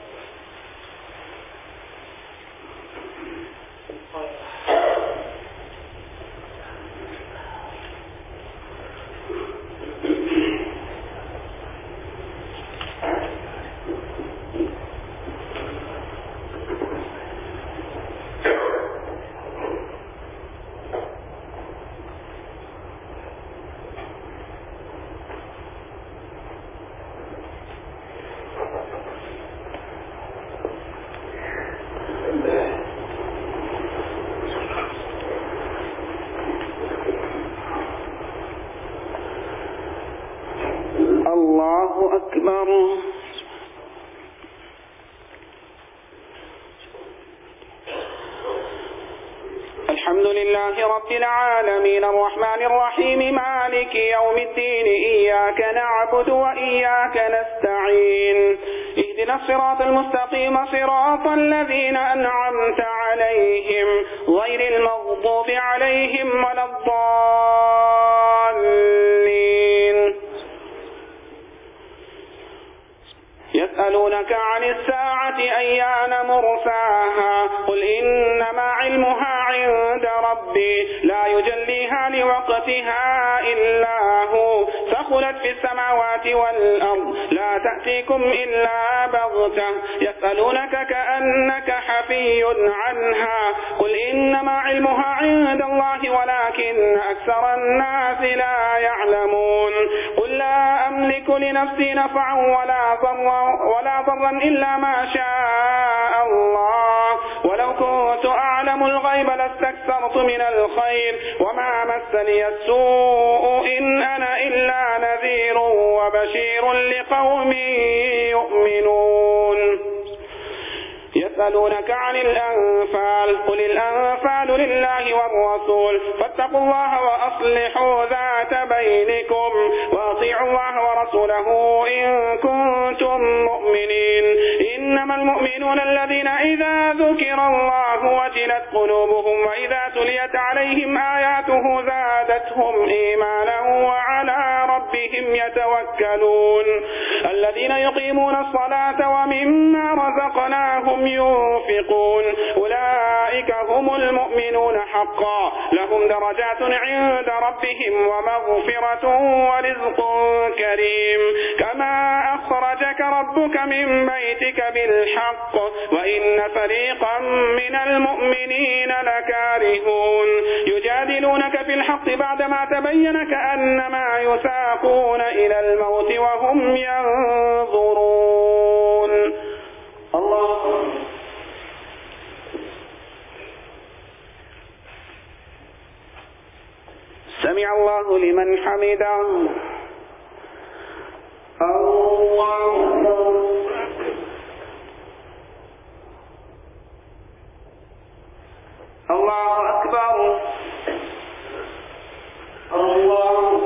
الله أكبر. الحمد لله رب العالمين الرحمن الرحيم مالك يوم الدين إياك نعبد وإياك نستعين اهدنا الصراط المستقيم صراط الذين أنعمت عليهم غير المغضوب عليهم ولا الضالين. يسألونك عن الساعة أيان مرساها قل إنما علمها عند ربي لا يجليها لوقتها إلا هو ثقلت في السماوات والأرض لا تأتيكم إلا بغتة يسألونك كأنك حفي عنها قل إنما علمها عند الله ولكن أكثر الناس لا يعلمون قل لا أملك لنفسي نفعا ولا ضرا إلا ما شاء الله ولو كنت أعلم أعلم الغيب لاستكثرت من الخير وما مسني السوء إن أنا إلا نذير وبشير لقوم يؤمنون. يسألونك عن الأنفال قل الأنفال لله والرسول فاتقوا الله وأصلحوا ذات بينكم وأطيعوا الله ورسوله إن كنتم مؤمنين. إنما المؤمنون الذين إذا ذكر الله وجلت قلوبهم وإذا تليت عليهم آياته زادتهم إيمانا وعلى ربهم يتوكلون. الذين يقيمون الصلاة ومما رزقناهم ينفقون أولئك هم المؤمنون حقا لهم درجات عند ربهم ومغفرة ورزق كريم. كما أخرجك ربك من بيتك بالحق وإن فريقا من المؤمنين لكارهون. يجادلونك في الحق بعدما تبين كأنما يساقون إلى الموت وهم ينظرون. الله سمع الله لمن حمده. الله الله أكبر. الله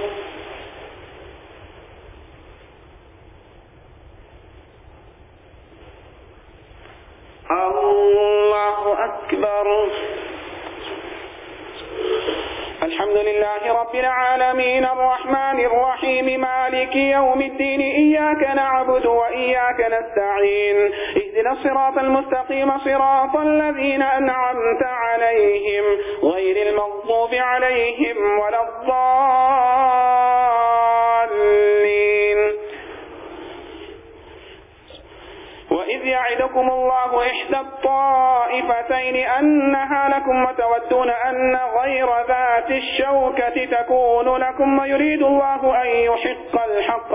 الله أكبر. الحمد لله رب العالمين الرحمن الرحيم مالك يوم الدين إياك نعبد وإياك نستعين اهدنا الصراط المستقيم صراط الذين أنعمت عليهم غير المغضوب عليهم ولا الضالين. وإذ يعدكم الله إحدى الطائفتين أنها لكم وتودون أن غير ذات الشوكة تكون لكم ويريد الله أن يحق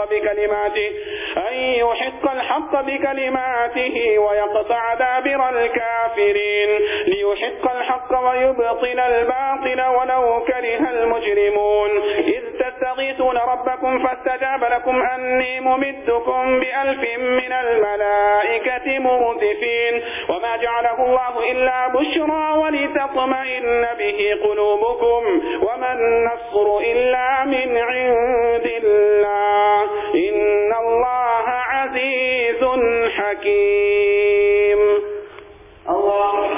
الحق بكلماته ويقطع دابر الكافرين ليحق الحق ويبطل الباطل ولو كره المجرمون. إذ تستغيثون ربكم فاستجاب لكم أني ممدكم ب1000 من الملائكة مردفين وما جعله الله إلا بشرى ولتطمئن به قلوبكم وما النصر إلا من عند الله إن الله عزيز حكيم. الله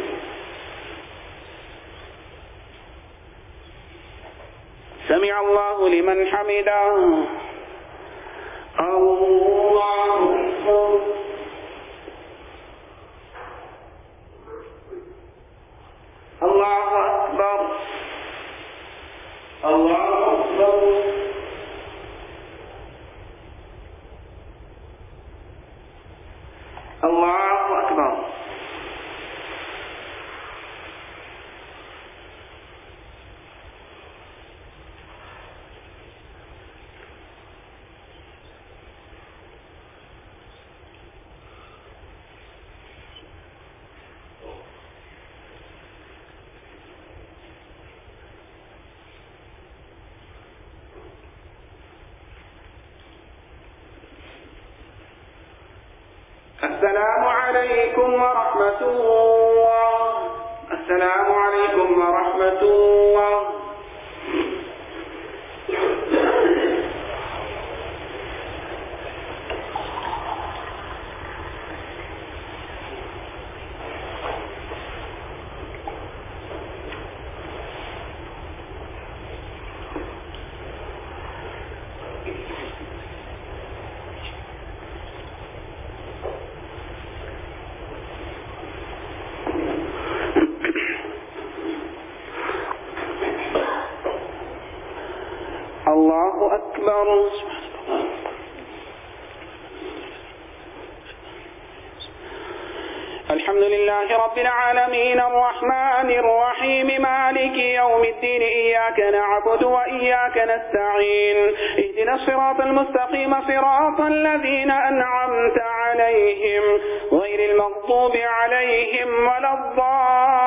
سمع الله لمن حمده. الله الله أكبر. الله أكبر. الله أكبر. السلام عليكم ورحمة الله. السلام عليكم ورحمة الله. الله أكبر. الحمد لله رب العالمين الرحمن الرحيم مالك يوم الدين إياك نعبد وإياك نستعين اهدنا الصراط المستقيم صراط الذين أنعمت عليهم غير المغضوب عليهم ولا الضالين.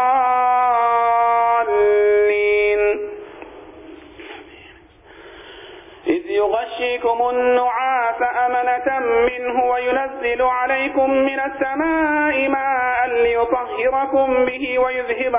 عليكم النعاس أمنة منه وينزل عليكم من السماء ماء ليطهركم به ويذهب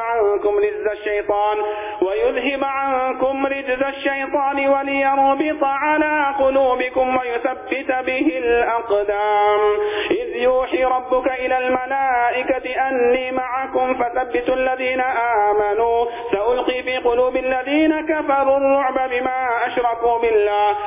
عنكم رجز الشيطان وليربط على قلوبكم ويثبت به الأقدام. إذ يوحي ربك إلى الملائكة أني معكم فثبتوا الذين آمنوا سألقي في قلوب الذين كفروا الرعب بما أشركوا بالله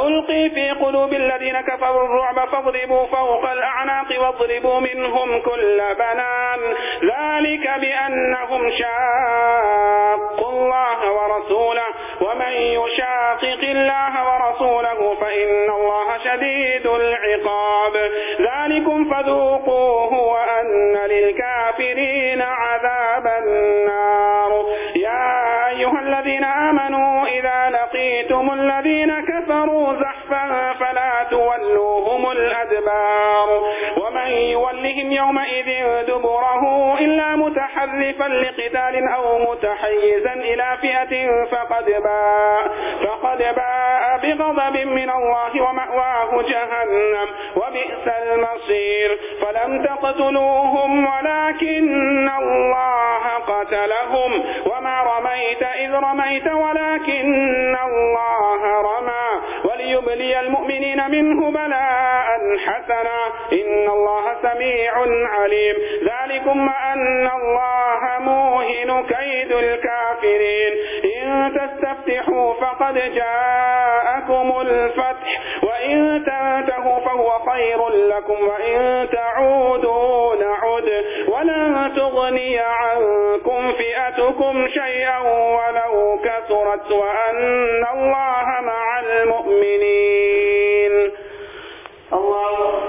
فاضربوا فوق الأعناق واضربوا منهم كل بنان ذلك بأنهم شاقوا الله ورسوله ومن يشاقق الله ورسوله فإن الله شديد العقاب. ذلكم فذوقوه وأن للكافرين عذاب النار. يا أيها الذين آمنوا إذا لقيتم الذين كفروا زحفا فلا تولوهم الأدبار ومن يولهم يومئذ دبره إلا متحرفا لقتال أو متحيزا إلى فئة فقد باء بغضب من الله ومأواه جهنم وبئس المصير. فلم تقتلوهم ولكن الله قتلهم وما رميت إذ رميت ولكن الله رمى وليبلي المؤمنين منه بلاء حسنا إن الله سميع عليم. ذلكم أن الله موهن كيد الكافرين. إن تستفتحوا فقد جاءكم الفتح وإن تنتهوا فهو خير لكم وإن تعودوا نعد ولن تغني عنكم فئتكم شيئا ولو كثرت وأن الله مع المؤمنين. الله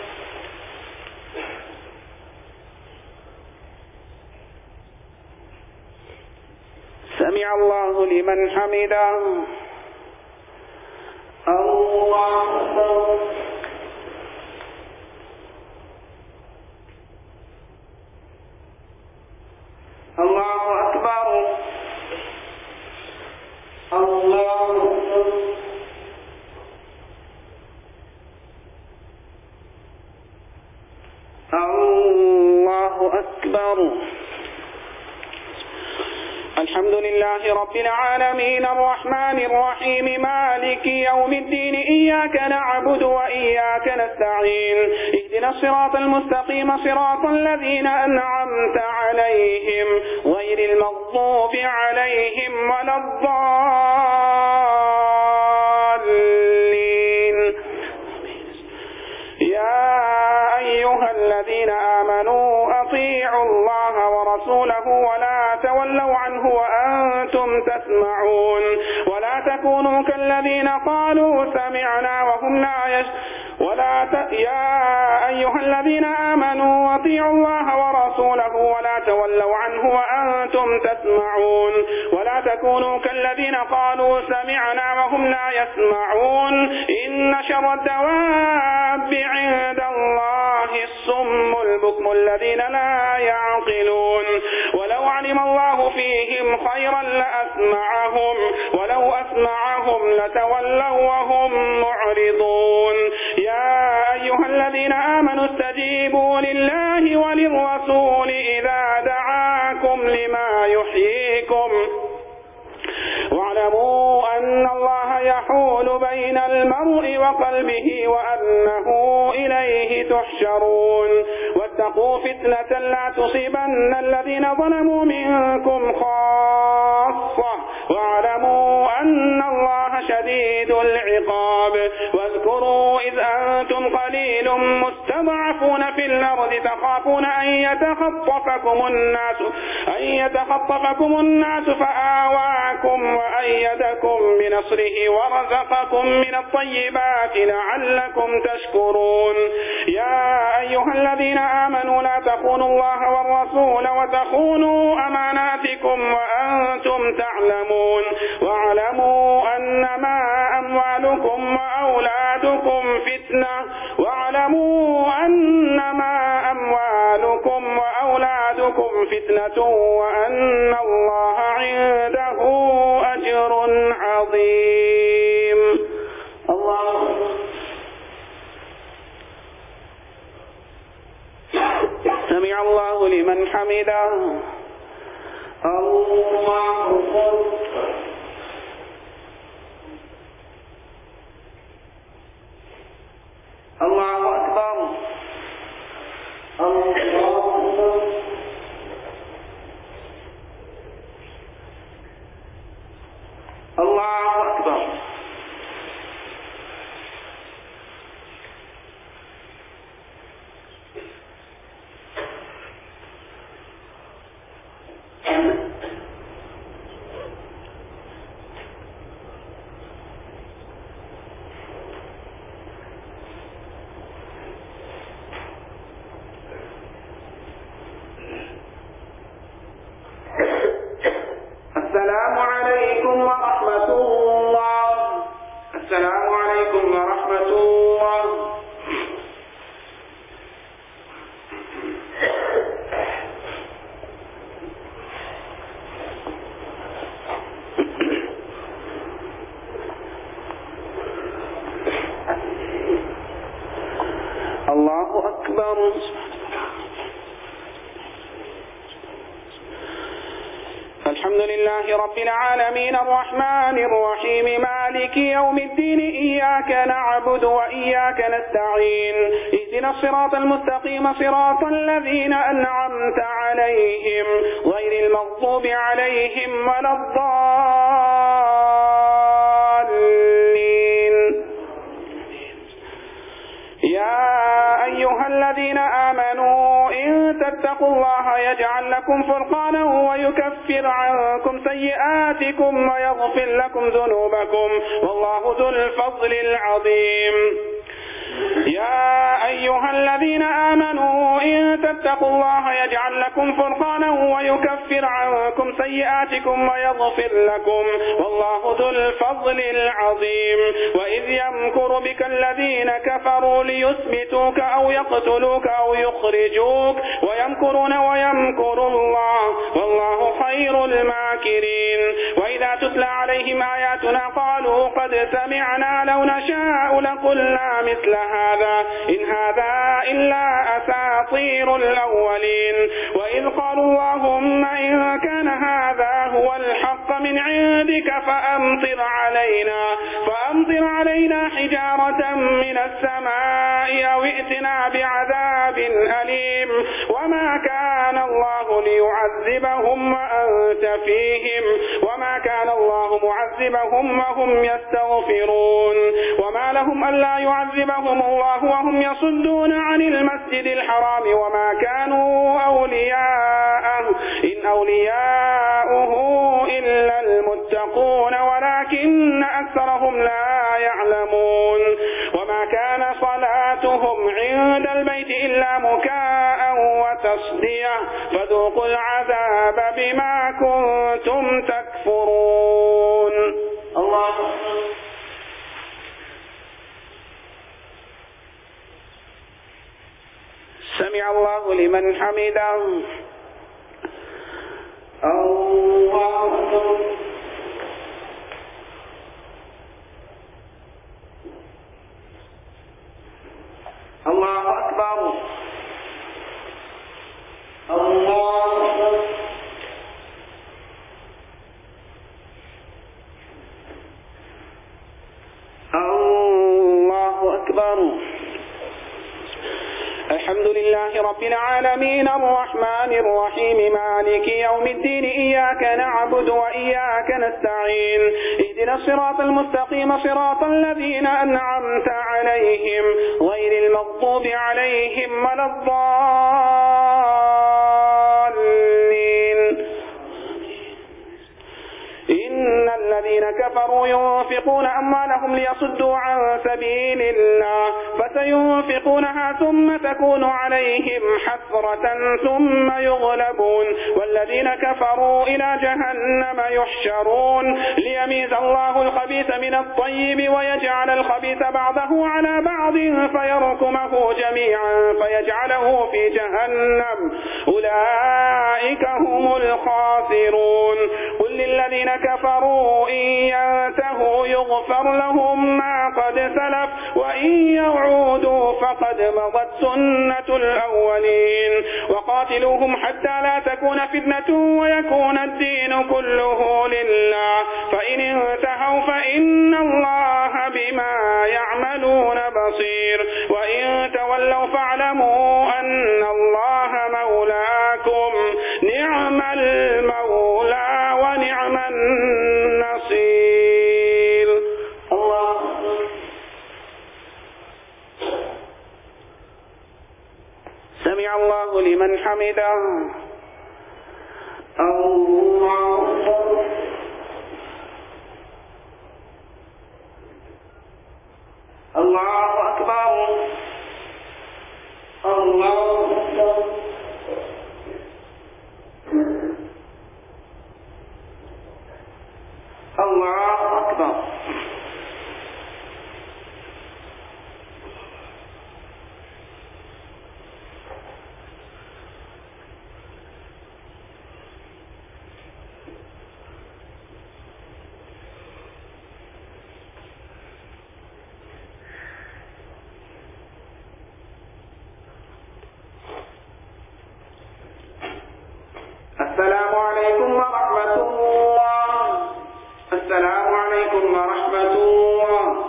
سمع الله لمن حمده. الله أكبر. الله أكبر. الله أكبر. الله أكبر. الحمد لله رب العالمين الرحمن الرحيم مالك يوم الدين إياك نعبد وإياك نستعين اهدنا الصراط المستقيم صراط الذين أنعمت عليهم غير المغضوب عليهم ولا الضالين. يا أيها الذين آمنوا أطيعوا الله ورسوله ولا تولوا عنه وأنتم تسمعون ولا تكونوا كالذين قالوا سمعنا وهم لا يا أيها الذين آمنوا أطيعوا الله ورسوله ولا تولوا عنه وأنتم تسمعون ولا تكونوا كالذين قالوا سمعنا وهم لا يسمعون. إن شر الدواب عند الله الصم البكم الذين لا يعقلون. ولو علم الله فيهم خيرا لأسمعهم ولو أسمعهم لتولوا وهم معرضون. يا أيها الذين آمنوا استجيبوا لله وللرسول إذا دعاكم لما يحييكم واعلموا أن الله يحول بين المرء وقلبه وأنه إليه تحشرون. واتقوا فتنة لا تصيبن الذين ظلموا منكم خاصة واعلموا أن الله شديد العقاب. واذكروا إذ أنتم قليل مستضعفون في الأرض تخافون أن يتخطفكم الناس فآواكم وأيدكم بنصره ورزقكم من الطيبات لعلكم تشكرون. يا أيها الذين آمنوا لا تخونوا الله والرسول وتخونوا أماناتكم وأنتم تعلمون. واعلموا أنما أموالكم وأولادكم فتنة وأن الله عنده أجر عظيم. الله سمع الله لمن حمده. الله أكبر. الله أكبر. الله أكبر. الله أكبر. السلام عليكم ورحمة الله. السلام عليكم ورحمة الله. الله أكبر. الحمد لله رب العالمين الرحمن الرحيم مالك يوم الدين إياك نعبد وإياك نستعين اهدنا الصراط المستقيم صراط الذين أنعمت عليهم غير المغضوب عليهم ولا الضالين. يا أيها الذين آمنوا إن تتقوا الله يجعل لكم فرقانا ويكفر عنكم سيئاتكم ويغفر لكم ذنوبكم والله ذو الفضل العظيم. يا أيها الذين آمنوا إن تتقوا الله يجعل لكم فرقانا ويكفر عنكم سيئاتكم ويغفر لكم والله ذو الفضل العظيم. وإذ يمكر بك الذين كفروا ليثبتوك أو يقتلوك أو يخرجوك ويمكرون ويمكر الله والله خير الماكرين. وإذا تتلى عليهم آياتنا قالوا قد سمعنا لو نشاء لقلنا مثل هذا إن هذا إلا أساطير الأولين. وإذ قالوا اللهم إن كان هذا هو الحق من عندك فأمطر علينا حجارة من السماء أو ائتنا بعذاب أليم. وما كان الله ليعذبهم وأنت فيهم وما كان الله معذبهم وهم يستغفرون. وما لهم ألا يعذبهم الله وهم يصدون عن المسجد الحرام وما كانوا أولياءه إن أولياؤه إلا المتقون ولكن أكثرهم لا يعلمون. وما كان صلاتهم عند البيت إلا مكاء وتصدية فذوقوا العذاب بما كنتم تكفرون. الله سمع الله لمن حمده. الله أكبر. الله أكبر. الله أكبر. الله أكبر. الحمد لله رب العالمين الرحمن الرحيم مالك يوم الدين إياك نعبد وإياك نستعين اهدنا الصراط المستقيم صراط الذين أنعمت عليهم غير المغضوب عليهم ولا الضالين. إن الذين كفروا ينفقون أموالهم ليصدوا عن سبيل الله فسينفقونها ثم تكون عليهم حسرة ثم يغلبون والذين كفروا إلى جهنم يحشرون ليميز الله الخبيث من الطيب ويجعل الخبيث بعضه على بعض فيركمه جميعا فيجعله في جهنم أولئك هم الخاسرون. قل للذين كفروا إن ينتهوا يغفر لهم ما قد سلف وإن وإن يعودوا فقد مضت سنة الأولين وقاتلوهم حتى لا تكون فتنة ويكون الدين كله لله فإن انتهوا فإن الله بما يعملون بصير وإن تولوا فاعلموا أن الله مولاكم نعم المولى ونعم النصير. الله سمع الله لمن حمده. الله الله أكبر. الله أكبر. الله أكبر. السلام عليكم ورحمة الله. السلام عليكم ورحمة الله.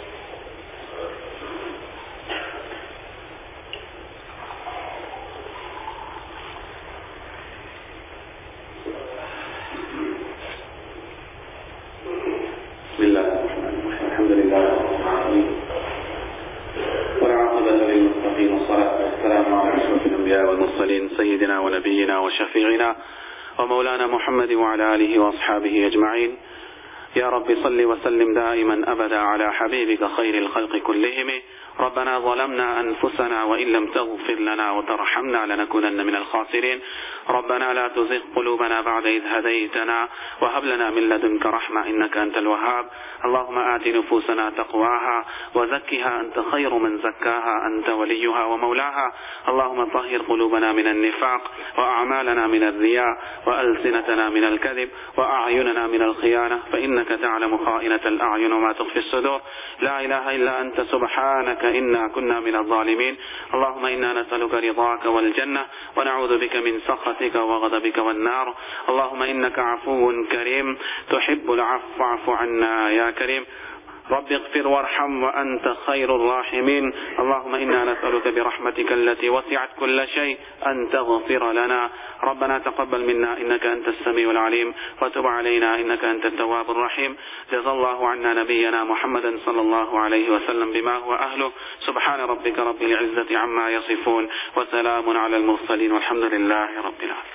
بسم الله الرحمن الرحيم. الحمد لله رب العالمين والعاقبة للمتقين والصلاة والسلام على أشرف الأنبياء والمرسلين سيدنا ونبينا وشفيعنا ومولانا محمد وعلى آله وأصحابه أجمعين. يا رب صل وسلم دائما أبدا على حبيبك خير الخلق كلهم. ربنا ظلمنا أنفسنا وإن لم تغفر لنا وترحمنا لنكونن من الخاسرين. ربنا لا تزغ قلوبنا بعد إذ هديتنا وهب لنا من لدنك رحمة إنك أنت الوهاب. اللهم آت نفوسنا تقواها وزكها أنت خير من زكاها أنت وليها ومولاها. اللهم طهر قلوبنا من النفاق وأعمالنا من الرياء وألسنتنا من الكذب وأعيننا من الخيانة فإنك تعلم خائنة الأعين وما تخفي الصدور. لا إله إلا أنت سبحانك إنا كنا من الظالمين. اللهم إنا نسألك رضاك والجنة ونعوذ بك من سخطك وغضبك والنار. اللهم إنك عفو كريم تحب العفو فاعف عنا يا كريم. رب اغفر وارحم وأنت خير الراحمين. اللهم إنا نسألك برحمتك التي وسعت كل شيء أن تغفر لنا. ربنا تقبل منا إنك أنت السميع العليم وتب علينا إنك أنت التواب الرحيم. جزا الله عنا نبينا محمدا صلى الله عليه وسلم بما هو أهله. سبحان ربك رب العزة عما يصفون وسلام على المرسلين والحمد لله رب العالمين.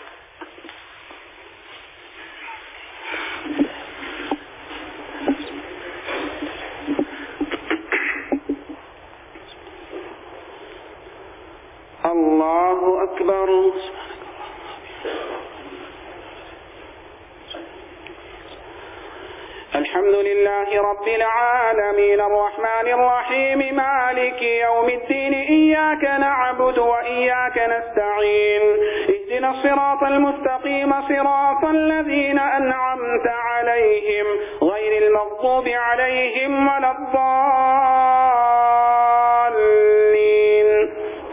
الله أكبر. الحمد لله رب العالمين الرحمن الرحيم مالك يوم الدين إياك نعبد وإياك نستعين اهدنا الصراط المستقيم صراط الذين أنعمت عليهم غير المغضوب عليهم ولا الضالين.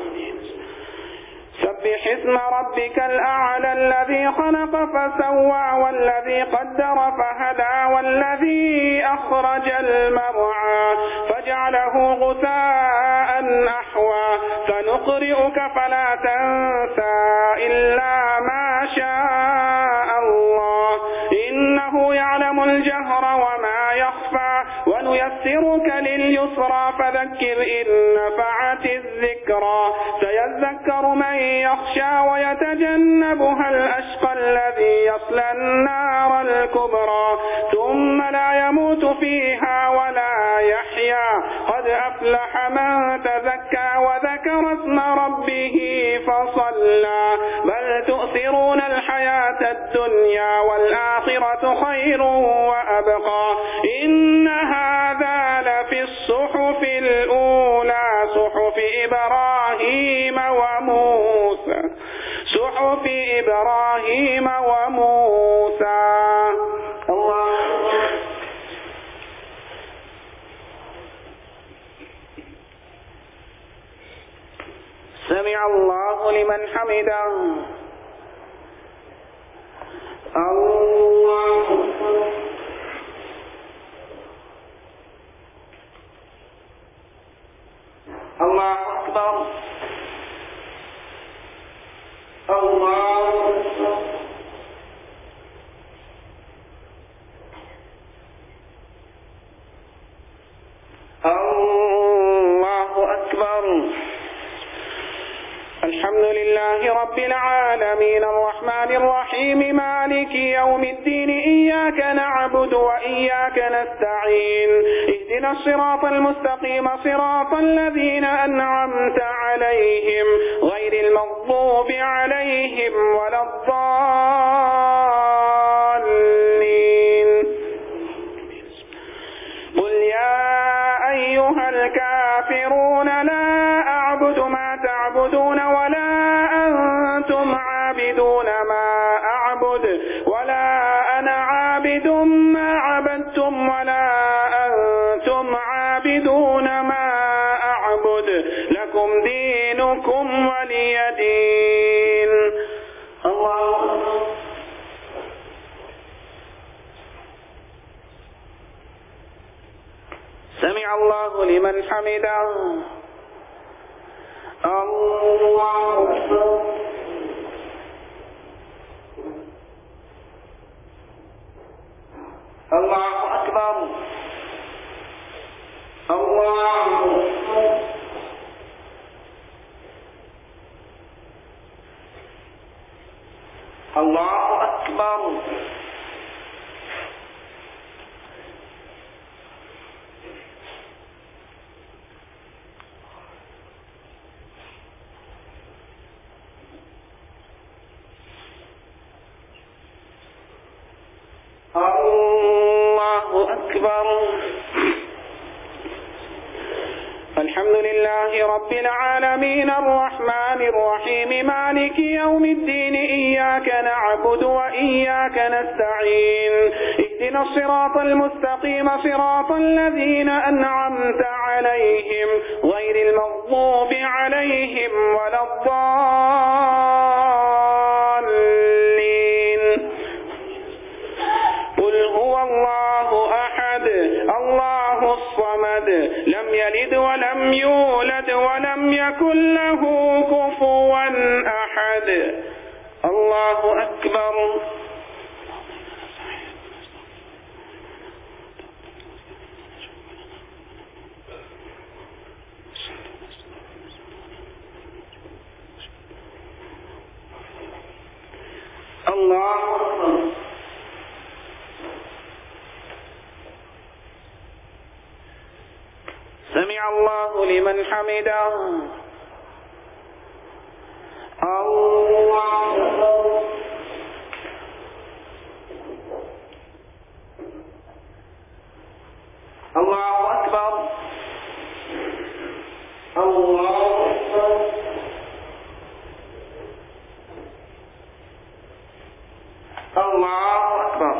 سبح اسم ربك الأعلى الذي خلق فسوى والذي قدر فهدى والذي أخرج المرعى فجعله غثاء أحوى سنقرئك فلا تنسى إلا ما شاء الله إنه يعلم الجهر وما يخفى ونيسرك لليسرى فذكر إن نفعت الذكرى سيذكر من يخشى ويتجنبها الأشقى الذي يصلى النار الكبرى ثم لا يموت فيها ولا يحيا قد أفلح من تزكى وذكر اسم ربه فصلى بل تؤثرون الحياة الدنيا والآخرة خير وأبقى إن هذا لفي الصحف الأولى صحف إبراهيم وموسى صحف إبراهيم وموسى. الله لمن حمده الله الله أكبر الله أكبر الله أكبر. الحمد لله رب العالمين الرحمن الرحيم مالك يوم الدين إياك نعبد وإياك نستعين اهدنا الصراط المستقيم صراط الذين أنعمت عليهم غير المغضوب عليهم ولا الضالين. قل يا أيها الكافرون لا أعبد ما تعبدون ولا أنتم عابدون ما أعبد ولا أنا عابد ما عبدتم ولا أنتم عابدون ما أعبد لكم دينكم ولي دين. الله سمع الله لمن حمده الله أكبر الله أكبر الله أكبر الله أكبر. الله أكبر. الحمد لله رب العالمين الرحمن الرحيم مالك يوم الدين إياك نعبد وإياك نستعين اهدنا الصراط المستقيم صراط الذين أنعمت عليهم غير المغضوب عليهم ولا الضالين. قل هو الله أحد الله الصمد لم يلد ولم يولد ولم يكن له كفوا أحد. الله أكبر. الله أكبر. سمع الله لمن حمده الله أكبر الله أكبر الله أكبر الله أكبر.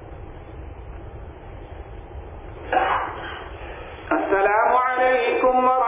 السلام عليكم